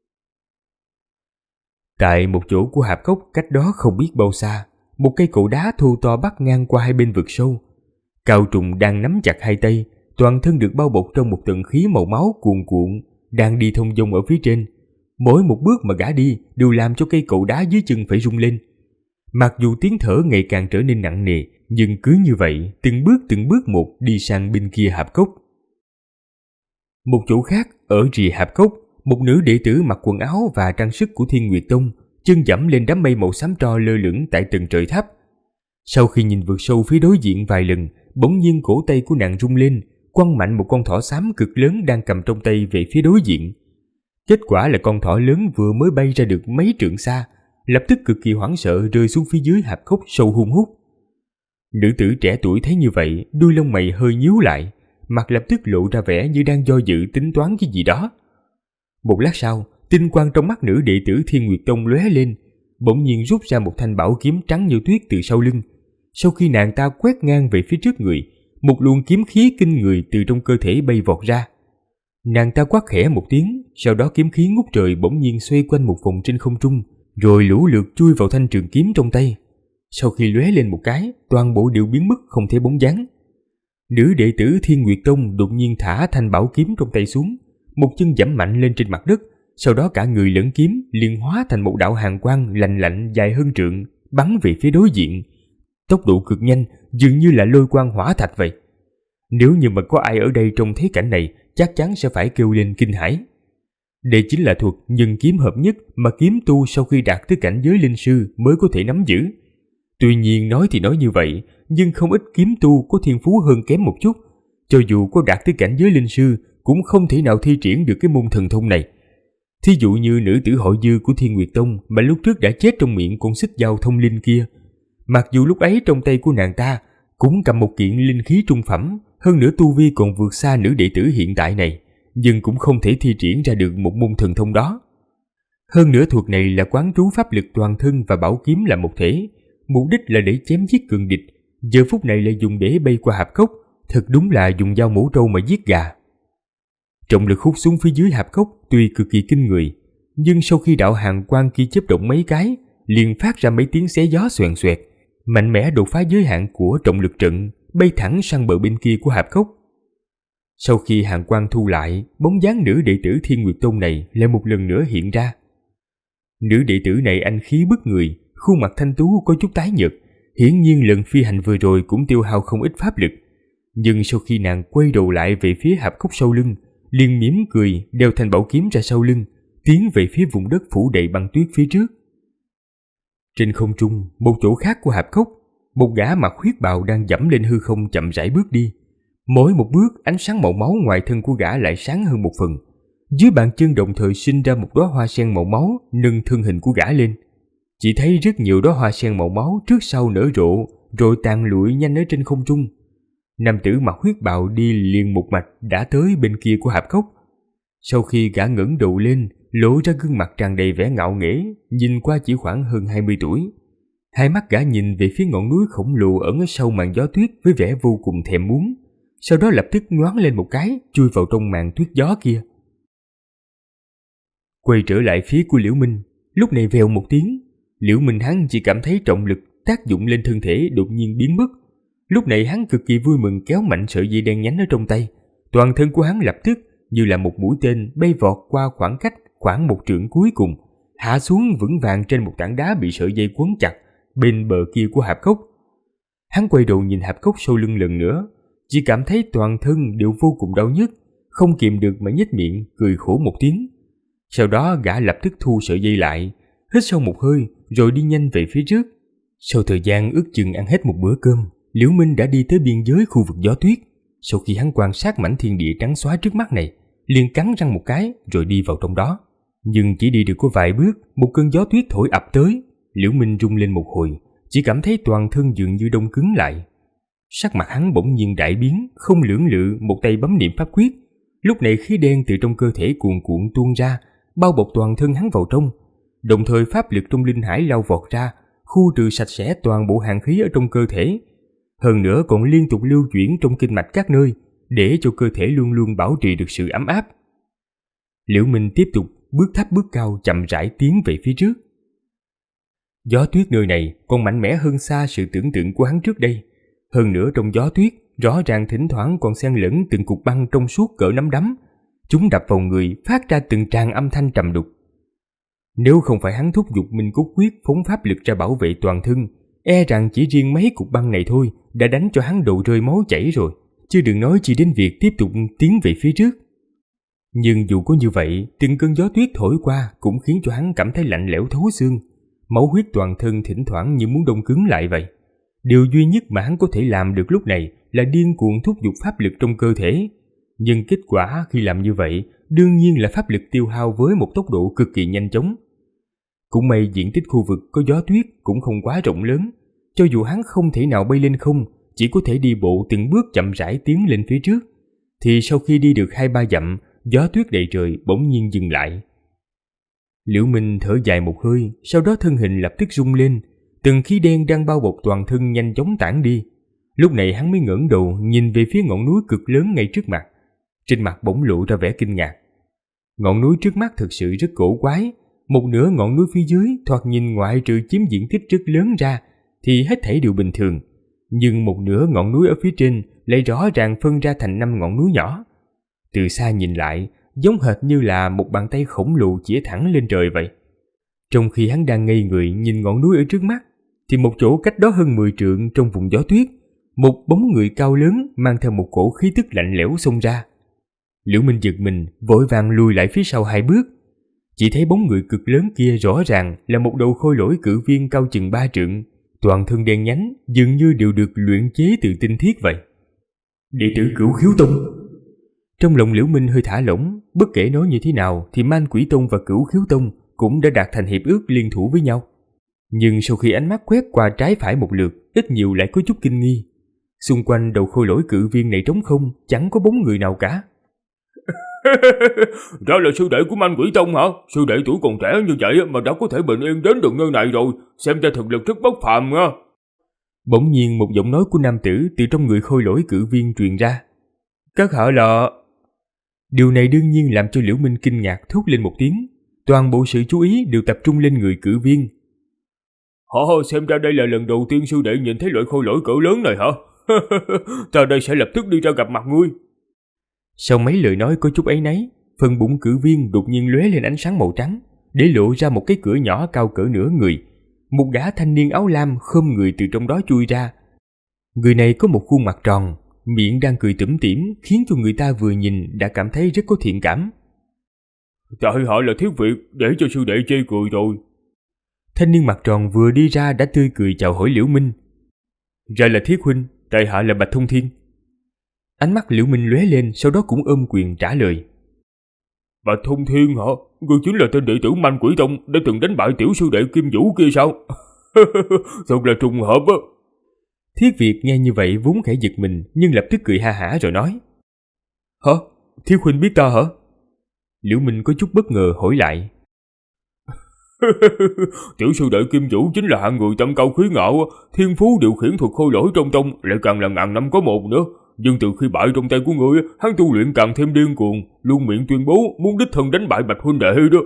Tại một chỗ của hạp cốc cách đó không biết bao xa, một cây cột đá thô to bắc ngang qua hai bên vực sâu. Cao Trùng đang nắm chặt hai tay, toàn thân được bao bọc trong một tầng khí màu máu cuồn cuộn, đang đi thông dong ở phía trên. Mỗi một bước mà gã đi đều làm cho cây cột đá dưới chân phải rung lên. Mặc dù tiếng thở ngày càng trở nên nặng nề, nhưng cứ như vậy, từng bước một đi sang bên kia hạp cốc. Một chỗ khác, ở rìa hạp cốc, một nữ đệ tử mặc quần áo và trang sức của Thiên Nguyệt Tông, chân dẫm lên đám mây màu xám tro lơ lửng tại tầng trời thấp. Sau khi nhìn vượt sâu phía đối diện vài lần, bỗng nhiên cổ tay của nàng rung lên, quăng mạnh một con thỏ xám cực lớn đang cầm trong tay về phía đối diện. Kết quả là con thỏ lớn vừa mới bay ra được mấy trượng xa, lập tức cực kỳ hoảng sợ rơi xuống phía dưới hạp cốc sâu hun hút. Nữ tử trẻ tuổi thấy như vậy, đuôi lông mày hơi nhíu lại, mặt lập tức lộ ra vẻ như đang do dự tính toán cái gì đó. Một lát sau, tinh quang trong mắt nữ đệ tử Thiên Nguyệt Tông lóe lên, bỗng nhiên rút ra một thanh bảo kiếm trắng như tuyết từ sau lưng. Sau khi nàng ta quét ngang về phía trước người, một luồng kiếm khí kinh người từ trong cơ thể bay vọt ra. Nàng ta quát khẽ một tiếng, sau đó kiếm khí ngút trời bỗng nhiên xoay quanh một vòng trên không trung, rồi lũ lượt chui vào thanh trường kiếm trong tay. Sau khi lóe lên một cái, toàn bộ đều biến mất không thấy bóng dáng. Nữ đệ tử Thiên Nguyệt Tông đột nhiên thả thanh bảo kiếm trong tay xuống, một chân giẫm mạnh lên trên mặt đất, sau đó cả người lẫn kiếm liền hóa thành một đạo hàn quang lạnh lạnh dài hơn trượng, bắn về phía đối diện. Tốc độ cực nhanh, dường như là lôi quang hỏa thạch vậy. Nếu như mà có ai ở đây trông thấy cảnh này, chắc chắn sẽ phải kêu lên kinh hãi. Đây chính là thuật nhân kiếm hợp nhất mà kiếm tu sau khi đạt tới cảnh giới linh sư mới có thể nắm giữ. Tuy nhiên nói thì nói như vậy, nhưng không ít kiếm tu có thiên phú hơn kém một chút, cho dù có đạt tới cảnh giới linh sư cũng không thể nào thi triển được cái môn thần thông này. Thí dụ như nữ tử Hội Dư của Thiên Nguyệt Tông mà lúc trước đã chết trong miệng con xích dao thông linh kia. Mặc dù lúc ấy trong tay của nàng ta cũng cầm một kiện linh khí trung phẩm, hơn nữa tu vi còn vượt xa nữ đệ tử hiện tại này, nhưng cũng không thể thi triển ra được một môn thần thông đó. Hơn nữa thuật này là quán trú pháp lực toàn thân và bảo kiếm là một thể, mục đích là để chém giết cường địch, giờ phút này lại dùng để bay qua hạp cốc, thật đúng là dùng dao mổ trâu mà giết gà. Trọng lực hút xuống phía dưới hạp cốc tuy cực kỳ kinh người, nhưng sau khi đạo hàn quang kia chớp động mấy cái, liền phát ra mấy tiếng xé gió xoèn xoẹt, mạnh mẽ đột phá giới hạn của trọng lực trận, bay thẳng sang bờ bên kia của hạp cốc. Sau khi hàn quang thu lại, bóng dáng nữ đệ tử Thiên Nguyệt Tông này lại một lần nữa hiện ra. Nữ đệ tử này anh khí bức người, khuôn mặt thanh tú có chút tái nhợt, hiển nhiên lần phi hành vừa rồi cũng tiêu hao không ít pháp lực. Nhưng sau khi nàng quay đầu lại về phía hạp cốc sau lưng, liền mỉm cười đeo thanh bảo kiếm ra sau lưng, tiến về phía vùng đất phủ đầy băng tuyết phía trước. Trên không trung, một chỗ khác của hạp cốc, một gã mặc huyết bào đang dẫm lên hư không chậm rãi bước đi. Mỗi một bước, ánh sáng màu máu ngoài thân của gã lại sáng hơn một phần. Dưới bàn chân đồng thời sinh ra một đóa hoa sen màu máu nâng thân hình của gã lên. Chỉ thấy rất nhiều đóa hoa sen màu máu trước sau nở rộ, rồi tàn lụi nhanh ở trên không trung. Nam tử mặc huyết bào đi liền một mạch đã tới bên kia của hạp cốc. Sau khi gã ngẩng đầu lên, lộ ra gương mặt tràn đầy vẻ ngạo nghễ, nhìn qua chỉ khoảng hơn 20 tuổi. Hai mắt gã nhìn về phía ngọn núi khổng lồ ẩn ở sau màn gió tuyết với vẻ vô cùng thèm muốn, sau đó lập tức nhoáng lên một cái, chui vào trong màn tuyết gió kia. Quay trở lại phía của Liễu Minh, lúc này vèo một tiếng, Liễu Minh hắn chỉ cảm thấy trọng lực tác dụng lên thân thể đột nhiên biến mất. Lúc này hắn cực kỳ vui mừng kéo mạnh sợi dây đen nhánh ở trong tay, toàn thân của hắn lập tức như là một mũi tên bay vọt qua khoảng cách khoảng một trượng cuối cùng, hạ xuống vững vàng trên một tảng đá bị sợi dây quấn chặt bên bờ kia của hạp cốc. Hắn quay đầu nhìn hạp cốc sau lưng lần nữa, chỉ cảm thấy toàn thân đều vô cùng đau nhức, không kìm được mà nhếch miệng cười khổ một tiếng. Sau đó gã lập tức thu sợi dây lại, hít sâu một hơi rồi đi nhanh về phía trước. Sau thời gian ước chừng ăn hết một bữa cơm, Liễu Minh đã đi tới biên giới khu vực gió tuyết. Sau khi hắn quan sát mảnh thiên địa trắng xóa trước mắt này, liền cắn răng một cái rồi đi vào trong đó. Nhưng chỉ đi được có vài bước, một cơn gió tuyết thổi ập tới. Liễu Minh rung lên một hồi, chỉ cảm thấy toàn thân dường như đông cứng lại. Sắc mặt hắn bỗng nhiên đại biến, không lưỡng lự một tay bấm niệm pháp quyết. Lúc này khí đen từ trong cơ thể cuồn cuộn tuôn ra, bao bọc toàn thân hắn vào trong. Đồng thời pháp lực trong linh hải lao vọt ra, khu trừ sạch sẽ toàn bộ hàn khí ở trong cơ thể. Hơn nữa còn liên tục lưu chuyển trong kinh mạch các nơi, để cho cơ thể luôn luôn bảo trì được sự ấm áp. Liễu Minh tiếp tục bước thấp bước cao chậm rãi tiến về phía trước. Gió tuyết nơi này còn mạnh mẽ hơn xa sự tưởng tượng của hắn trước đây. Hơn nữa trong gió tuyết, rõ ràng thỉnh thoảng còn xen lẫn từng cục băng trong suốt cỡ nắm đấm. Chúng đập vào người phát ra từng tràng âm thanh trầm đục. Nếu không phải hắn thúc giục Minh Cốt Quyết phóng pháp lực ra bảo vệ toàn thân, e rằng chỉ riêng mấy cục băng này thôi đã đánh cho hắn đầu rơi máu chảy rồi, chứ đừng nói chỉ đến việc tiếp tục tiến về phía trước. Nhưng dù có như vậy, từng cơn gió tuyết thổi qua cũng khiến cho hắn cảm thấy lạnh lẽo thấu xương, máu huyết toàn thân thỉnh thoảng như muốn đông cứng lại vậy. Điều duy nhất mà hắn có thể làm được lúc này là điên cuồng thúc giục pháp lực trong cơ thể. Nhưng kết quả khi làm như vậy đương nhiên là pháp lực tiêu hao với một tốc độ cực kỳ nhanh chóng. Cũng may diện tích khu vực có gió tuyết cũng không quá rộng lớn, cho dù hắn không thể nào bay lên không, chỉ có thể đi bộ từng bước chậm rãi tiến lên phía trước, thì sau khi đi được 2-3 dặm, gió tuyết đầy trời bỗng nhiên dừng lại. Liễu Minh thở dài một hơi, sau đó thân hình lập tức rung lên, từng khí đen đang bao bọc toàn thân nhanh chóng tản đi. Lúc này hắn mới ngẩng đầu nhìn về phía ngọn núi cực lớn ngay trước mặt. Trên mặt bỗng lộ ra vẻ kinh ngạc. Ngọn núi trước mắt thực sự rất cổ quái, một nửa ngọn núi phía dưới thoạt nhìn ngoại trừ chiếm diện tích rất lớn ra thì hết thảy đều bình thường, nhưng một nửa ngọn núi ở phía trên lại rõ ràng phân ra thành 5 ngọn núi nhỏ. Từ xa nhìn lại, giống hệt như là một bàn tay khổng lồ chĩa thẳng lên trời vậy. Trong khi hắn đang ngây người nhìn ngọn núi ở trước mắt, thì một chỗ cách đó hơn 10 trượng trong vùng gió tuyết, một bóng người cao lớn mang theo một cổ khí tức lạnh lẽo xông ra. Liễu Minh giật mình, vội vàng lùi lại phía sau 2 bước. Chỉ thấy bóng người cực lớn kia rõ ràng là một đầu khôi lỗi cự viên cao chừng 3 trượng, toàn thân đen nhánh, dường như đều được luyện chế từ tinh thiết vậy. Đệ tử Cửu Khiếu Tông. Trong lòng Liễu Minh hơi thả lỏng, bất kể nói như thế nào thì Man Quỷ Tông và Cửu Khiếu Tông cũng đã đạt thành hiệp ước liên thủ với nhau. Nhưng sau khi ánh mắt quét qua trái phải một lượt, ít nhiều lại có chút kinh nghi. Xung quanh đầu khôi lỗi cự viên này trống không, chẳng có bóng người nào cả. Đó là sư đệ của Man Quỷ Tông hả? Sư đệ tuổi còn trẻ như vậy mà đã có thể bình yên đến được nơi này rồi, xem ra thực lực rất bất phàm nha. Bỗng nhiên một giọng nói của nam tử từ trong người khôi lỗi cự viên truyền ra. Các hạ là... Điều này đương nhiên làm cho Liễu Minh kinh ngạc thốt lên một tiếng. Toàn bộ sự chú ý đều tập trung lên người cự viên. Xem ra đây là lần đầu tiên sư đệ nhìn thấy loại khôi lỗi cỡ lớn này hả? Ta đây sẽ lập tức đi ra gặp mặt ngươi. Sau mấy lời nói có chút áy náy, phần bụng cự viên đột nhiên lóe lên ánh sáng màu trắng, để lộ ra một cái cửa nhỏ cao cỡ nửa người. Một gã thanh niên áo lam khom người từ trong đó chui ra. Người này có một khuôn mặt tròn, miệng đang cười tủm tỉm, khiến cho người ta vừa nhìn đã cảm thấy rất có thiện cảm. Tại hạ là Thiết Việt, để cho sư đệ chê cười rồi. Thanh niên mặt tròn vừa đi ra đã tươi cười chào hỏi Liễu Minh. Ra là Thiết huynh, tại hạ là Bạch Thông Thiên. Ánh mắt Liễu Minh lóe lên, sau đó cũng ôm quyền trả lời. Bạch Thông Thiên hả? Ngươi chính là tên đệ tử Man Quỷ Tông đã từng đánh bại tiểu sư đệ Kim Vũ kia sao? Thật là trùng hợp á. Thiết Việt nghe như vậy vốn khẽ giật mình, nhưng lập tức cười ha hả rồi nói. Hả? Thiết huynh biết ta hả? Liễu Minh có chút bất ngờ hỏi lại. Tiểu sư đệ Kim Vũ chính là hạng người tâm cao khí ngạo, thiên phú điều khiển thuật khôi lỗi trong tông lại càng là ngàn năm có một nữa. Nhưng từ khi bại trong tay của ngươi, hắn tu luyện càng thêm điên cuồng, luôn miệng tuyên bố muốn đích thân đánh bại Bạch huynh đệ đó.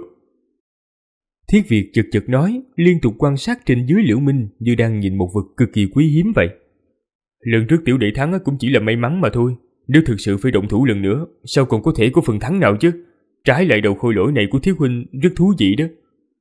Thiết Việt chật chật nói, liên tục quan sát trên dưới Liễu Minh như đang nhìn một vật cực kỳ quý hiếm vậy. Lần trước tiểu đệ thắng cũng chỉ là may mắn mà thôi, nếu thực sự phải động thủ lần nữa, sao còn có thể có phần thắng nào chứ? Trái lại đầu khôi lỗi này của Thiết huynh rất thú vị đó.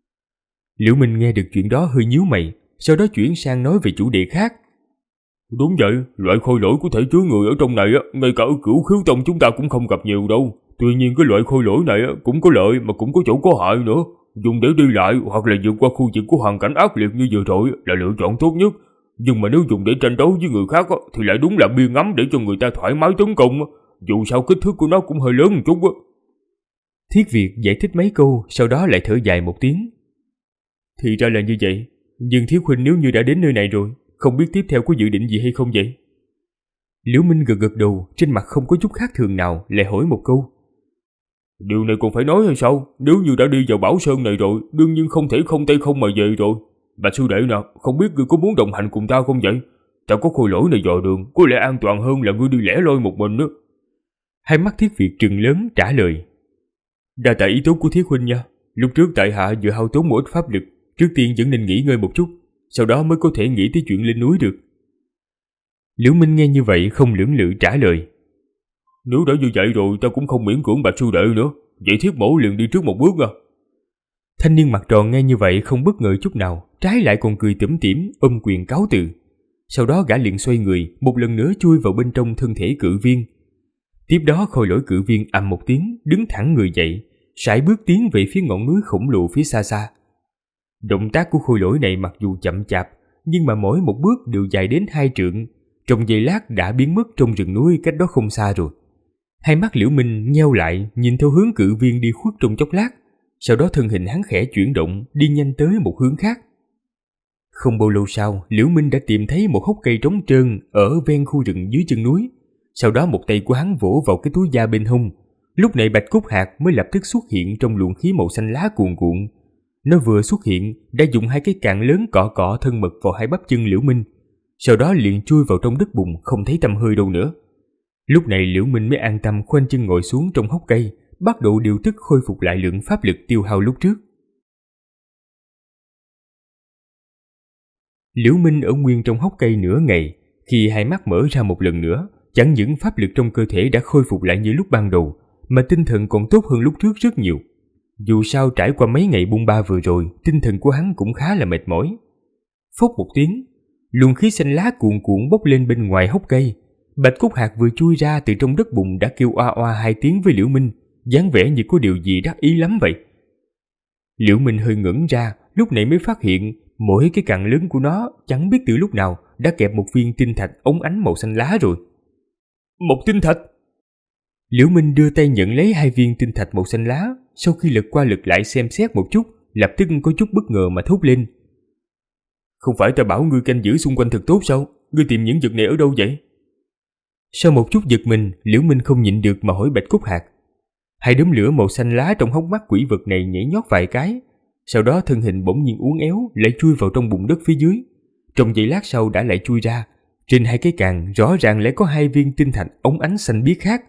Liễu Minh nghe được chuyện đó hơi nhíu mày, sau đó chuyển sang nói về chủ đề khác. Đúng vậy, loại khôi lỗi có thể chứa người ở trong này ngay cả ở Cửu Khiếu Tông chúng ta cũng không gặp nhiều đâu. Tuy nhiên cái loại khôi lỗi này cũng có lợi mà cũng có chỗ có hại nữa. Dùng để đi lại hoặc là vượt qua khu vực có hoàn cảnh ác liệt như vừa rồi là lựa chọn tốt nhất. Nhưng mà nếu dùng để tranh đấu với người khác thì lại đúng là bia ngắm để cho người ta thoải mái tấn công. Dù sao kích thước của nó cũng hơi lớn một chút. Thiết Việt giải thích mấy câu, sau đó lại thở dài một tiếng. Thì ra là như vậy, nhưng Thiết huynh nếu như đã đến nơi này rồi, không biết tiếp theo có dự định gì hay không vậy? Liễu Minh gật gật đầu, trên mặt không có chút khác thường nào, lại hỏi một câu. Điều này còn phải nói hay sao? Nếu như đã đi vào Bảo Sơn này rồi, đương nhiên không thể không tay không mà về rồi. Bà sư đệ nào, không biết ngươi có muốn đồng hành cùng ta không vậy? Ta có khôi lỗi này dò đường, có lẽ an toàn hơn là ngươi đi lẻ loi một mình nữa. Hai mắt Thiết Việt trừng lớn trả lời. Đa tạ ý tốt của Thiết huynh nha. Lúc trước tại hạ vừa hao tốn một ít pháp lực, trước tiên vẫn nên nghỉ ngơi một chút, sau đó mới có thể nghĩ tới chuyện lên núi được. Liễu Minh nghe như vậy không lưỡng lự trả lời. Nếu đã như vậy rồi ta cũng không miễn cưỡng Bạch sư đệ nữa, vậy Thiết mẫu liền đi trước một bước à. Thanh niên mặt tròn nghe như vậy không bất ngờ chút nào, trái lại còn cười tủm tỉm ôm quyền cáo từ. Sau đó gã liền xoay người, một lần nữa chui vào bên trong thân thể cự viên. Tiếp đó khôi lỗi cự viên ầm một tiếng, đứng thẳng người dậy, sải bước tiến về phía ngọn núi khổng lồ phía xa xa. Động tác của khôi lỗi này mặc dù chậm chạp, nhưng mà mỗi một bước đều dài đến 2 trượng, trong giây lát đã biến mất trong rừng núi cách đó không xa rồi. Hai mắt Liễu Minh nheo lại, nhìn theo hướng cự viên đi khuất trong chốc lát, sau đó thân hình hắn khẽ chuyển động, đi nhanh tới một hướng khác. Không bao lâu sau, Liễu Minh đã tìm thấy một hốc cây trống trơn ở ven khu rừng dưới chân núi. Sau đó một tay của hắn vỗ vào cái túi da bên hông. Lúc này Bạch Cốt Hạc mới lập tức xuất hiện trong luồng khí màu xanh lá cuồn cuộn, Nó vừa xuất hiện đã dùng hai cái cạn lớn cọ cọ thân mật vào hai bắp chân Liễu Minh, sau đó liền chui vào trong đất bùn không thấy tăm hơi đâu nữa. Lúc này Liễu Minh mới an tâm khoanh chân ngồi xuống trong hốc cây, bắt đầu điều tức khôi phục lại lượng pháp lực tiêu hao lúc trước. Liễu Minh ở nguyên trong hốc cây nửa ngày, khi hai mắt mở ra một lần nữa, chẳng những pháp lực trong cơ thể đã khôi phục lại như lúc ban đầu, mà tinh thần còn tốt hơn lúc trước rất nhiều. Dù sao trải qua mấy ngày bôn ba vừa rồi, tinh thần của hắn cũng khá là mệt mỏi. Phốc một tiếng, luồng khí xanh lá cuồn cuộn bốc lên bên ngoài hốc cây. Bạch Cúc Hạc vừa chui ra từ trong đất bùn đã kêu oa oa hai tiếng với Liễu Minh, dáng vẻ như có điều gì đắc ý lắm vậy. Liễu Minh hơi ngẩn ra, lúc này mới phát hiện mỗi cái cặn lớn của nó chẳng biết từ lúc nào đã kẹp một viên tinh thạch óng ánh màu xanh lá rồi. Một tinh thạch! Liễu Minh đưa tay nhận lấy hai viên tinh thạch màu xanh lá, sau khi lật qua lật lại xem xét một chút, lập tức có chút bất ngờ mà thốt lên. Không phải ta bảo ngươi canh giữ xung quanh thật tốt sao? Ngươi tìm những vật này ở đâu vậy? Sau một chút giật mình, Liễu Minh không nhịn được mà hỏi Bạch Cúc Hạc. Hai đốm lửa màu xanh lá trong hốc mắt quỷ vật này nhảy nhót vài cái, sau đó thân hình bỗng nhiên uốn éo lại chui vào trong bùn đất phía dưới. Trong giây lát sau đã lại chui ra, trên hai cái càng rõ ràng lại có hai viên tinh thạch óng ánh xanh biếc khác.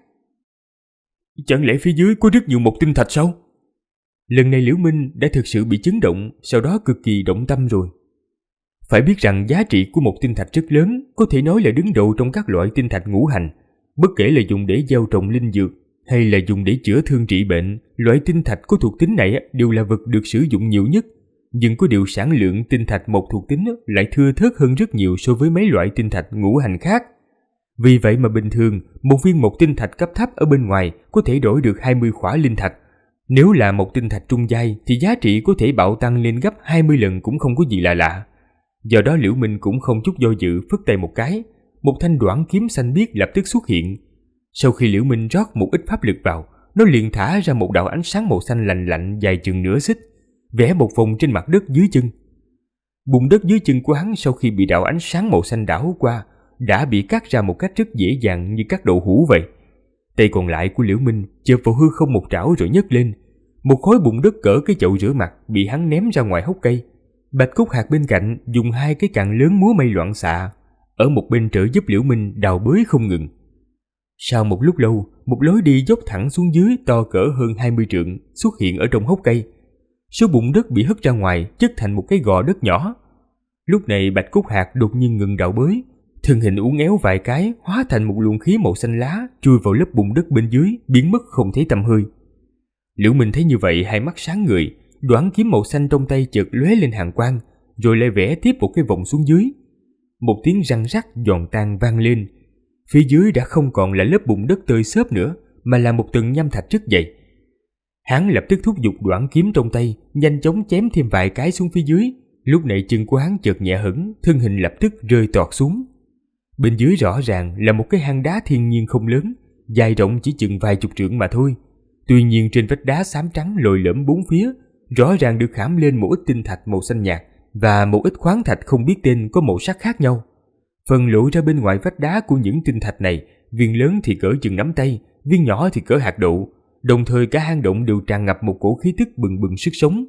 Chẳng lẽ phía dưới có rất nhiều một tinh thạch sao? Lần này Liễu Minh đã thực sự bị chấn động, sau đó cực kỳ động tâm rồi. Phải biết rằng giá trị của một tinh thạch rất lớn, có thể nói là đứng đầu trong các loại tinh thạch ngũ hành. Bất kể là dùng để gieo trồng linh dược hay là dùng để chữa thương trị bệnh, loại tinh thạch có thuộc tính này đều là vật được sử dụng nhiều nhất. Nhưng có điều sản lượng tinh thạch một thuộc tính lại thưa thớt hơn rất nhiều so với mấy loại tinh thạch ngũ hành khác. Vì vậy mà bình thường, một viên một tinh thạch cấp thấp ở bên ngoài có thể đổi được 20 khỏa linh thạch. Nếu là một tinh thạch trung giai thì giá trị có thể bạo tăng lên gấp 20 lần cũng không có gì lạ lạ. Do đó Liễu Minh cũng không chút do dự phất tay một cái, một thanh đoản kiếm xanh biếc lập tức xuất hiện. Sau khi Liễu Minh rót một ít pháp lực vào, nó liền thả ra một đạo ánh sáng màu xanh lạnh lạnh dài chừng nửa xích, vẽ một vòng trên mặt đất dưới chân. Bùn đất dưới chân của hắn sau khi bị đạo ánh sáng màu xanh đảo qua, đã bị cắt ra một cách rất dễ dàng như cắt đậu hũ vậy. Tay còn lại của Liễu Minh chợp vào hư không một trảo rồi nhấc lên, một khối bùn đất cỡ cái chậu rửa mặt bị hắn ném ra ngoài hốc cây. Bạch Cúc Hạc bên cạnh dùng hai cái cạn lớn múa may loạn xạ, ở một bên trợ giúp Liễu Minh đào bới không ngừng. Sau một lúc lâu, một lối đi dốc thẳng xuống dưới to cỡ hơn 20 trượng xuất hiện ở trong hốc cây. Số bùn đất bị hất ra ngoài chất thành một cái gò đất nhỏ. Lúc này Bạch Cúc Hạc đột nhiên ngừng đào bới, thân hình uốn éo vài cái hóa thành một luồng khí màu xanh lá chui vào lớp bùn đất bên dưới, biến mất không thấy tăm hơi. Liễu Minh thấy như vậy hai mắt sáng ngời, đoản kiếm màu xanh trong tay chợt lóe lên hàn quang, rồi lại vẽ tiếp một cái vòng xuống dưới. Một tiếng răng rắc giòn tan vang lên. Phía dưới đã không còn là lớp bùn đất tơi xốp nữa, mà là một tầng nham thạch rất dày. Hắn lập tức thúc giục đoản kiếm trong tay, nhanh chóng chém thêm vài cái xuống phía dưới. Lúc này chân của hắn chợt nhẹ hững, thân hình lập tức rơi toọt xuống. Bên dưới rõ ràng là một cái hang đá thiên nhiên không lớn, dài rộng chỉ chừng vài chục trượng mà thôi. Tuy nhiên trên vách đá xám trắng lồi lõm bốn phía, rõ ràng được khảm lên một ít tinh thạch màu xanh nhạt và một ít khoáng thạch không biết tên có màu sắc khác nhau. Phần lộ ra bên ngoài vách đá của những tinh thạch này, viên lớn thì cỡ chừng nắm tay, viên nhỏ thì cỡ hạt đậu. Đồng thời cả hang động đều tràn ngập một cổ khí tức bừng bừng sức sống.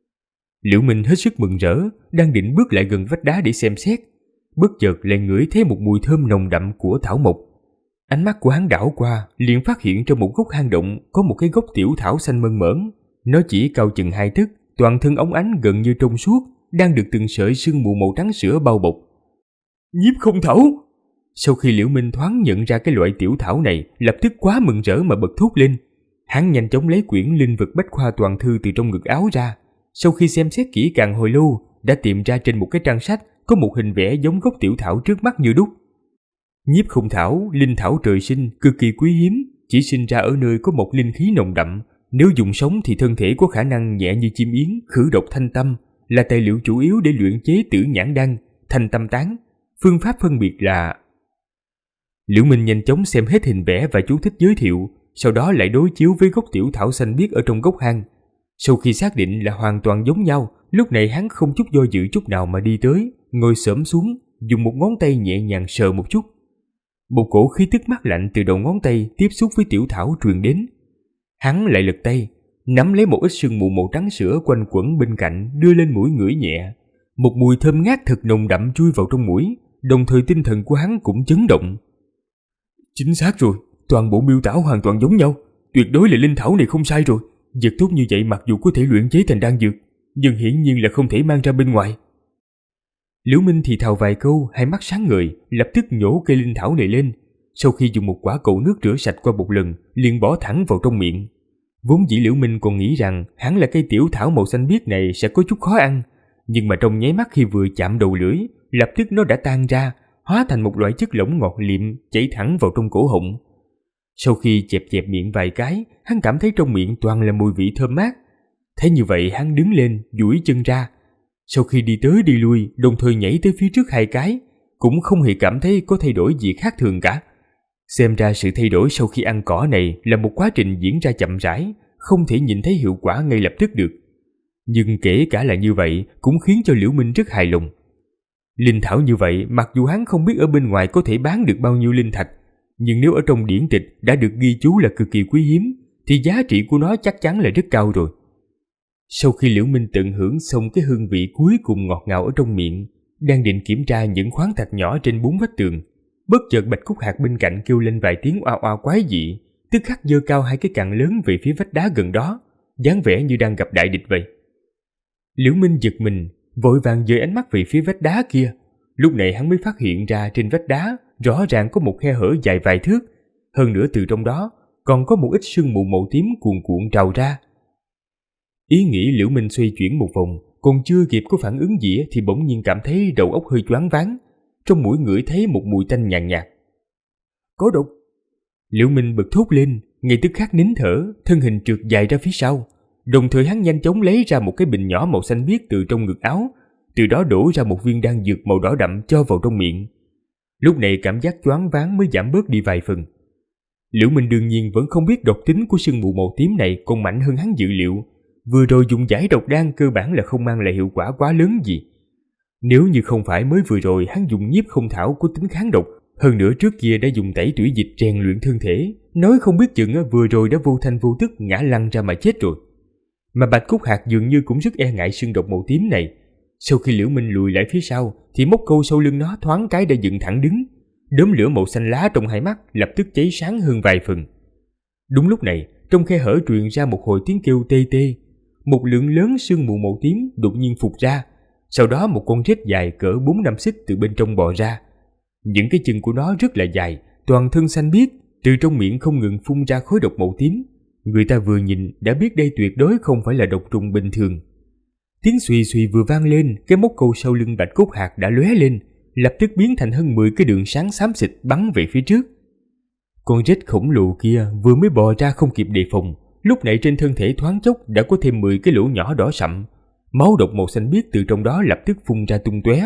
Liễu Minh hết sức mừng rỡ, đang định bước lại gần vách đá để xem xét, bất chợt lại ngửi thấy một mùi thơm nồng đậm của thảo mộc. Ánh mắt của hắn đảo qua, liền phát hiện trong một góc hang động có một cái gốc tiểu thảo xanh mơn mởn. Nó chỉ cao chừng 2 tấc, toàn thân óng ánh gần như trong suốt, đang được từng sợi sương mù màu trắng sữa bao bọc. Nhiếp không thảo! Sau khi Liễu Minh thoáng nhận ra cái loại tiểu thảo này, lập tức quá mừng rỡ mà bật thốt lên. Hắn nhanh chóng lấy quyển linh vật bách khoa toàn thư từ trong ngực áo ra. Sau khi xem xét kỹ càng hồi lâu, đã tìm ra trên một cái trang sách có một hình vẽ giống gốc tiểu thảo trước mắt như đúc. Nhiếp không thảo, linh thảo trời sinh, cực kỳ quý hiếm, chỉ sinh ra ở nơi có một linh khí nồng đậm. Nếu dùng sống thì thân thể có khả năng nhẹ như chim yến, khử độc thanh tâm, là tài liệu chủ yếu để luyện chế tử nhãn đan, thanh tâm tán. Phương pháp phân biệt là... Liễu Minh nhanh chóng xem hết hình vẽ và chú thích giới thiệu, sau đó lại đối chiếu với gốc tiểu thảo xanh biếc ở trong gốc hang. Sau khi xác định là hoàn toàn giống nhau, lúc này hắn không chút do dự chút nào mà đi tới, ngồi xổm xuống, dùng một ngón tay nhẹ nhàng sờ một chút. Một cổ khí tức mát lạnh từ đầu ngón tay tiếp xúc với tiểu thảo truyền đến. Hắn lại lật tay, nắm lấy một ít sương mù màu trắng sữa quanh quẩn bên cạnh, đưa lên mũi ngửi nhẹ. Một mùi thơm ngát thật nồng đậm chui vào trong mũi, đồng thời tinh thần của hắn cũng chấn động. Chính xác rồi, toàn bộ miêu tả hoàn toàn giống nhau, tuyệt đối là linh thảo này không sai rồi. Vật tốt như vậy mặc dù có thể luyện chế thành đan dược, nhưng hiển nhiên là không thể mang ra bên ngoài. Liễu Minh thì thào vài câu, hai mắt sáng ngời, lập tức nhổ cây linh thảo này lên. Sau khi dùng một quả cầu nước rửa sạch qua một lần, liền bỏ thẳng vào trong miệng. Vốn dĩ Liễu Minh còn nghĩ rằng hắn là cây tiểu thảo màu xanh biếc này sẽ có chút khó ăn, nhưng mà trong nháy mắt khi vừa chạm đầu lưỡi, lập tức nó đã tan ra, hóa thành một loại chất lỏng ngọt liệm chảy thẳng vào trong cổ họng. Sau khi chẹp chẹp miệng vài cái, hắn cảm thấy trong miệng toàn là mùi vị thơm mát. Thế như vậy hắn đứng lên, duỗi chân ra. Sau khi đi tới đi lui, đồng thời nhảy tới phía trước hai cái, cũng không hề cảm thấy có thay đổi gì khác thường cả. Xem ra sự thay đổi sau khi ăn cỏ này là một quá trình diễn ra chậm rãi, không thể nhìn thấy hiệu quả ngay lập tức được. Nhưng kể cả là như vậy cũng khiến cho Liễu Minh rất hài lòng. Linh thảo như vậy mặc dù hắn không biết ở bên ngoài có thể bán được bao nhiêu linh thạch, nhưng nếu ở trong điển tịch đã được ghi chú là cực kỳ quý hiếm, thì giá trị của nó chắc chắn là rất cao rồi. Sau khi Liễu Minh tận hưởng xong cái hương vị cuối cùng ngọt ngào ở trong miệng, đang định kiểm tra những khoáng thạch nhỏ trên bốn vách tường, bất chợt Bạch Cúc Hạc bên cạnh kêu lên vài tiếng oa oa quái dị, tức khắc giơ cao hai cái cằn lớn về phía vách đá gần đó, dáng vẻ như đang gặp đại địch vậy. Liễu Minh giật mình, vội vàng dời ánh mắt về phía vách đá kia. Lúc này hắn mới phát hiện ra trên vách đá rõ ràng có một khe hở dài vài thước, hơn nữa từ trong đó còn có một ít sương mù màu tím cuồn cuộn trào ra. Ý nghĩ Liễu Minh xoay chuyển một vòng, còn chưa kịp có phản ứng gì thì bỗng nhiên cảm thấy đầu óc hơi choáng váng, trong mũi ngửi thấy một mùi tanh nhàn nhạt. Có độc! Liễu Minh bật thốt lên, ngay tức khắc nín thở, thân hình trượt dài ra phía sau. Đồng thời hắn nhanh chóng lấy ra một cái bình nhỏ màu xanh biếc từ trong ngực áo, từ đó đổ ra một viên đan dược màu đỏ đậm cho vào trong miệng. Lúc này cảm giác choáng váng mới giảm bớt đi vài phần. Liễu Minh đương nhiên vẫn không biết độc tính của sương mù màu tím này còn mạnh hơn hắn dự liệu. Vừa rồi dùng giải độc đan cơ bản là không mang lại hiệu quả quá lớn gì. Nếu như không phải mới vừa rồi hắn dùng nhiếp không thảo có tính kháng độc, hơn nữa trước kia đã dùng tẩy tủy dịch rèn luyện thân thể, nói không biết chừng vừa rồi đã vô thanh vô tức ngã lăn ra mà chết rồi. Mà Bạch Cúc Hạc dường như cũng rất e ngại sương độc màu tím này. Sau khi Liễu Minh lùi lại phía sau thì móc câu sau lưng nó thoáng cái đã dựng thẳng đứng, đốm lửa màu xanh lá trong hai mắt lập tức cháy sáng hơn vài phần. Đúng lúc này, trong khe hở truyền ra một hồi tiếng kêu tê tê. Một lượng lớn sương mù màu tím đột nhiên phụt ra, sau đó một con rết dài cỡ 4-5 xích từ bên trong bò ra. Những cái chân của nó rất là dài, toàn thân xanh biếc, từ trong miệng không ngừng phun ra khói độc màu tím. Người ta vừa nhìn đã biết đây tuyệt đối không phải là độc trùng bình thường. Tiếng xùy xùy vừa vang lên, cái móc câu sau lưng Bạch Cúc Hạc đã lóe lên, lập tức biến thành hơn 10 cái đường sáng xám xịt bắn về phía trước. Con rết khổng lồ kia vừa mới bò ra không kịp đề phòng, lúc này trên thân thể thoáng chốc đã có thêm 10 cái lỗ nhỏ đỏ sậm, máu độc màu xanh biếc từ trong đó lập tức phun ra tung tóe.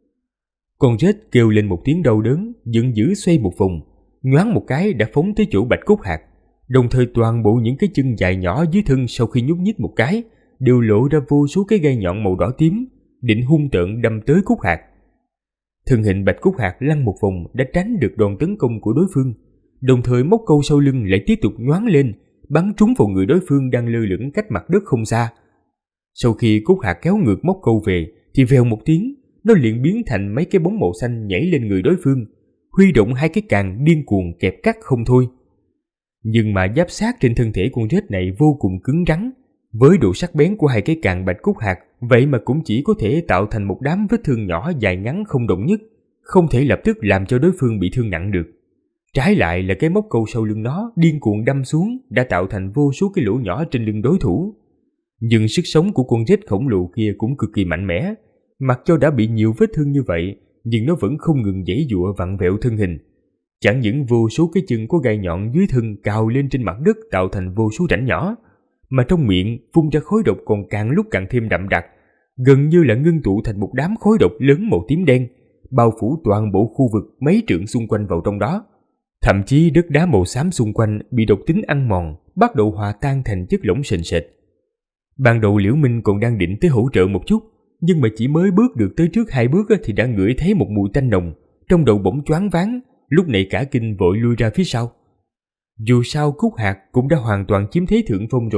Con rết kêu lên một tiếng đau đớn, giận dữ xoay một vòng, nhoáng một cái đã phóng tới chỗ Bạch Cúc Hạc, đồng thời toàn bộ những cái chân dài nhỏ dưới thân sau khi nhúc nhích một cái đều lộ ra vô số cái gai nhọn màu đỏ tím, định hung tợn đâm tới Cúc Hạc. Thân hình Bạch Cúc Hạc lăn một vòng đã tránh được đòn tấn công của đối phương, đồng thời móc câu sau lưng lại tiếp tục nhoáng lên, bắn trúng vào người đối phương đang lơ lửng cách mặt đất không xa. Sau khi Cúc Hạc kéo ngược móc câu về thì vèo một tiếng, nó liền biến thành mấy cái bóng màu xanh nhảy lên người đối phương, huy động hai cái càng điên cuồng kẹp cắt không thôi. Nhưng mà giáp xác trên thân thể con rết này vô cùng cứng rắn, với độ sắc bén của hai cái càng Bạch Cúc Hạc, vậy mà cũng chỉ có thể tạo thành một đám vết thương nhỏ dài ngắn không đồng nhất, không thể lập tức làm cho đối phương bị thương nặng được. Trái lại là cái móc câu sau lưng nó điên cuồng đâm xuống đã tạo thành vô số cái lỗ nhỏ trên lưng đối thủ. Nhưng sức sống của con rết khổng lồ kia cũng cực kỳ mạnh mẽ, mặc cho đã bị nhiều vết thương như vậy, nhưng nó vẫn không ngừng giãy giụa vặn vẹo thân hình. Chẳng những vô số cái chân có gai nhọn dưới thân cào lên trên mặt đất tạo thành vô số rãnh nhỏ, mà trong miệng phun ra khói độc còn càng lúc càng thêm đậm đặc, gần như là ngưng tụ thành một đám khói độc lớn màu tím đen, bao phủ toàn bộ khu vực mấy trượng xung quanh vào trong đó. Thậm chí đất đá màu xám xung quanh bị độc tính ăn mòn, bắt đầu hòa tan thành chất lỏng sền sệt. Ban đầu Liễu Minh còn đang định tới hỗ trợ một chút, nhưng mà chỉ mới bước được tới trước 2 bước thì đã ngửi thấy một mùi tanh nồng, trong đầu bỗng choáng váng, lúc này cả kinh vội lui ra phía sau. Dù sao Cúc Hạc cũng đã hoàn toàn chiếm thế thượng phong rồi,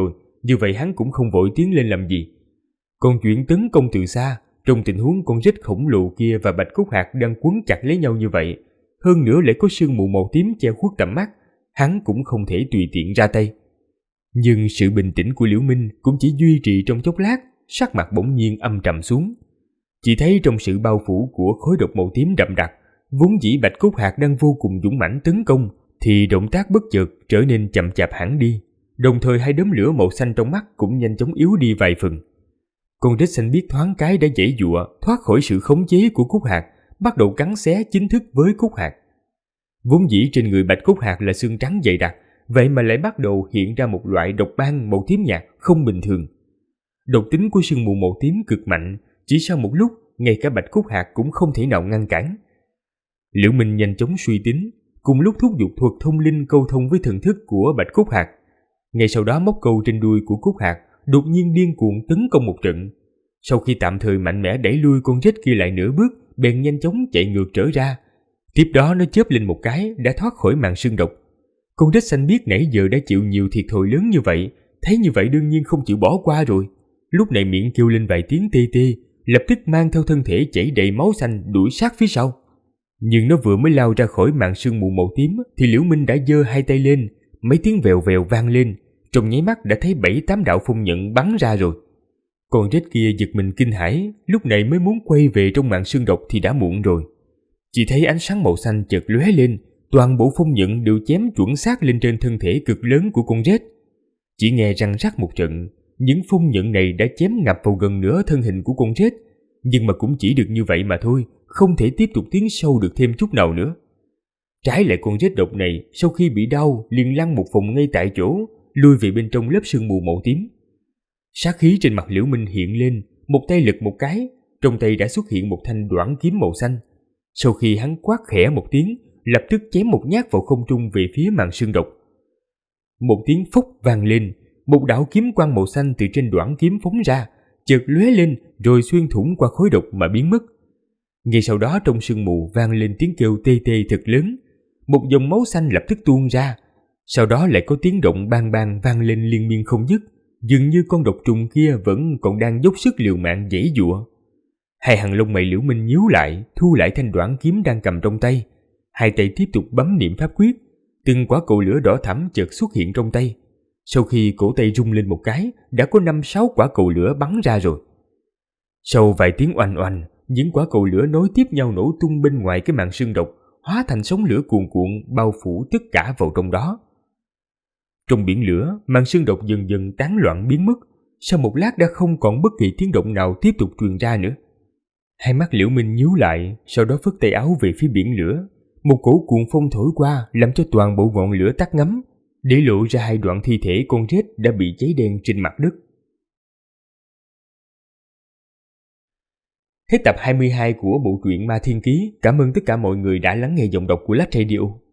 Như vậy hắn cũng không vội tiến lên làm gì. Còn chuyện tấn công từ xa, trong tình huống con rết khổng lồ kia và Bạch Cốt Hạc đang quấn chặt lấy nhau như vậy, hơn nữa lại có sương mù màu tím che khuất tầm mắt, hắn cũng không thể tùy tiện ra tay. Nhưng sự bình tĩnh của Liễu Minh cũng chỉ duy trì trong chốc lát, sắc mặt bỗng nhiên âm trầm xuống. Chỉ thấy trong sự bao phủ của khối độc màu tím đậm đặc, vốn dĩ Bạch Cốt Hạc đang vô cùng dũng mãnh tấn công, thì động tác bất chợt trở nên chậm chạp hẳn đi, đồng thời hai đốm lửa màu xanh trong mắt cũng nhanh chóng yếu đi vài phần. Con rết xanh biết thoáng cái đã giãy giụa thoát khỏi sự khống chế của Cốt Hạc, bắt đầu cắn xé chính thức với Cốt Hạc. Vốn dĩ trên người Bạch Cốt Hạc là xương trắng dày đặc, vậy mà lại bắt đầu hiện ra một loại độc ban màu tím nhạt không bình thường. Độc tính của sương mù màu tím cực mạnh, chỉ sau một lúc, ngay cả Bạch Cốt Hạc cũng không thể nào ngăn cản. Liễu Minh nhanh chóng suy tính, cùng lúc thúc giục thuật thông linh câu thông với thần thức của Bạch Cốt Hạc. Ngay sau đó móc câu trên đuôi của Cốt Hạc đột nhiên điên cuồng tấn công một trận. Sau khi tạm thời mạnh mẽ đẩy lui con rết kia lại nửa bước, bèn nhanh chóng chạy ngược trở ra. Tiếp đó nó chớp lên một cái đã thoát khỏi màn sương độc. Con rết xanh biết nãy giờ đã chịu nhiều thiệt thòi lớn như vậy, thấy như vậy đương nhiên không chịu bỏ qua rồi. Lúc này miệng kêu lên vài tiếng tê tê, lập tức mang theo thân thể chảy đầy máu xanh đuổi sát phía sau. Nhưng nó vừa mới lao ra khỏi màn sương mù màu tím thì Liễu Minh đã giơ hai tay lên, mấy tiếng vèo vèo vang lên, trong nháy mắt đã thấy 7-8 đạo phong nhận bắn ra rồi. Con rết kia giật mình kinh hãi, lúc này mới muốn quay về trong màn sương độc thì đã muộn rồi. Chỉ thấy ánh sáng màu xanh chợt lóe lên, toàn bộ phong nhận đều chém chuẩn xác lên trên thân thể cực lớn của con rết. Chỉ nghe răng rắc một trận, những phong nhận này đã chém ngập vào gần nửa thân hình của con rết, nhưng mà cũng chỉ được như vậy mà thôi, không thể tiếp tục tiến sâu được thêm chút nào nữa. Trái lại con rết độc này sau khi bị đau liền lăn một vòng ngay tại chỗ, lui về bên trong lớp sương mù màu tím. Sát khí trên mặt Liễu Minh hiện lên, một tay lật một cái, trong tay đã xuất hiện một thanh đoản kiếm màu xanh. Sau khi hắn quát khẽ một tiếng, lập tức chém một nhát vào không trung về phía màn sương độc. Một tiếng phốc vang lên, một đạo kiếm quang màu xanh từ trên đoản kiếm phóng ra, chợt lóe lên rồi xuyên thủng qua khối độc mà biến mất. Ngay sau đó trong sương mù vang lên tiếng kêu tê tê thật lớn, một dòng máu xanh lập tức tuôn ra, sau đó lại có tiếng động bang bang vang lên liên miên không dứt, dường như con độc trùng kia vẫn còn đang dốc sức liều mạng giãy giụa. Hai hàng lông mày Liễu Minh nhíu lại, thu lại thanh đoản kiếm đang cầm trong tay, hai tay tiếp tục bấm niệm pháp quyết, từng quả cầu lửa đỏ thẫm chợt xuất hiện trong tay. Sau khi cổ tay rung lên một cái, đã có 5-6 quả cầu lửa bắn ra rồi. Sau vài tiếng oanh oanh, những quả cầu lửa nối tiếp nhau nổ tung bên ngoài cái màn sương độc, hóa thành sóng lửa cuồn cuộn bao phủ tất cả vào trong đó. Trong biển lửa, màn sương độc dần dần tán loạn biến mất, sau một lát đã không còn bất kỳ tiếng động nào tiếp tục truyền ra nữa. Hai mắt Liễu Minh nhíu lại, sau đó phất tay áo về phía biển lửa. Một cổ cuồng phong thổi qua làm cho toàn bộ ngọn lửa tắt ngấm, để lộ ra hai đoạn thi thể con rết đã bị cháy đen trên mặt đất. Hết tập 22 của bộ truyện Ma Thiên Ký. Cảm ơn tất cả mọi người đã lắng nghe giọng đọc của Lách Radio.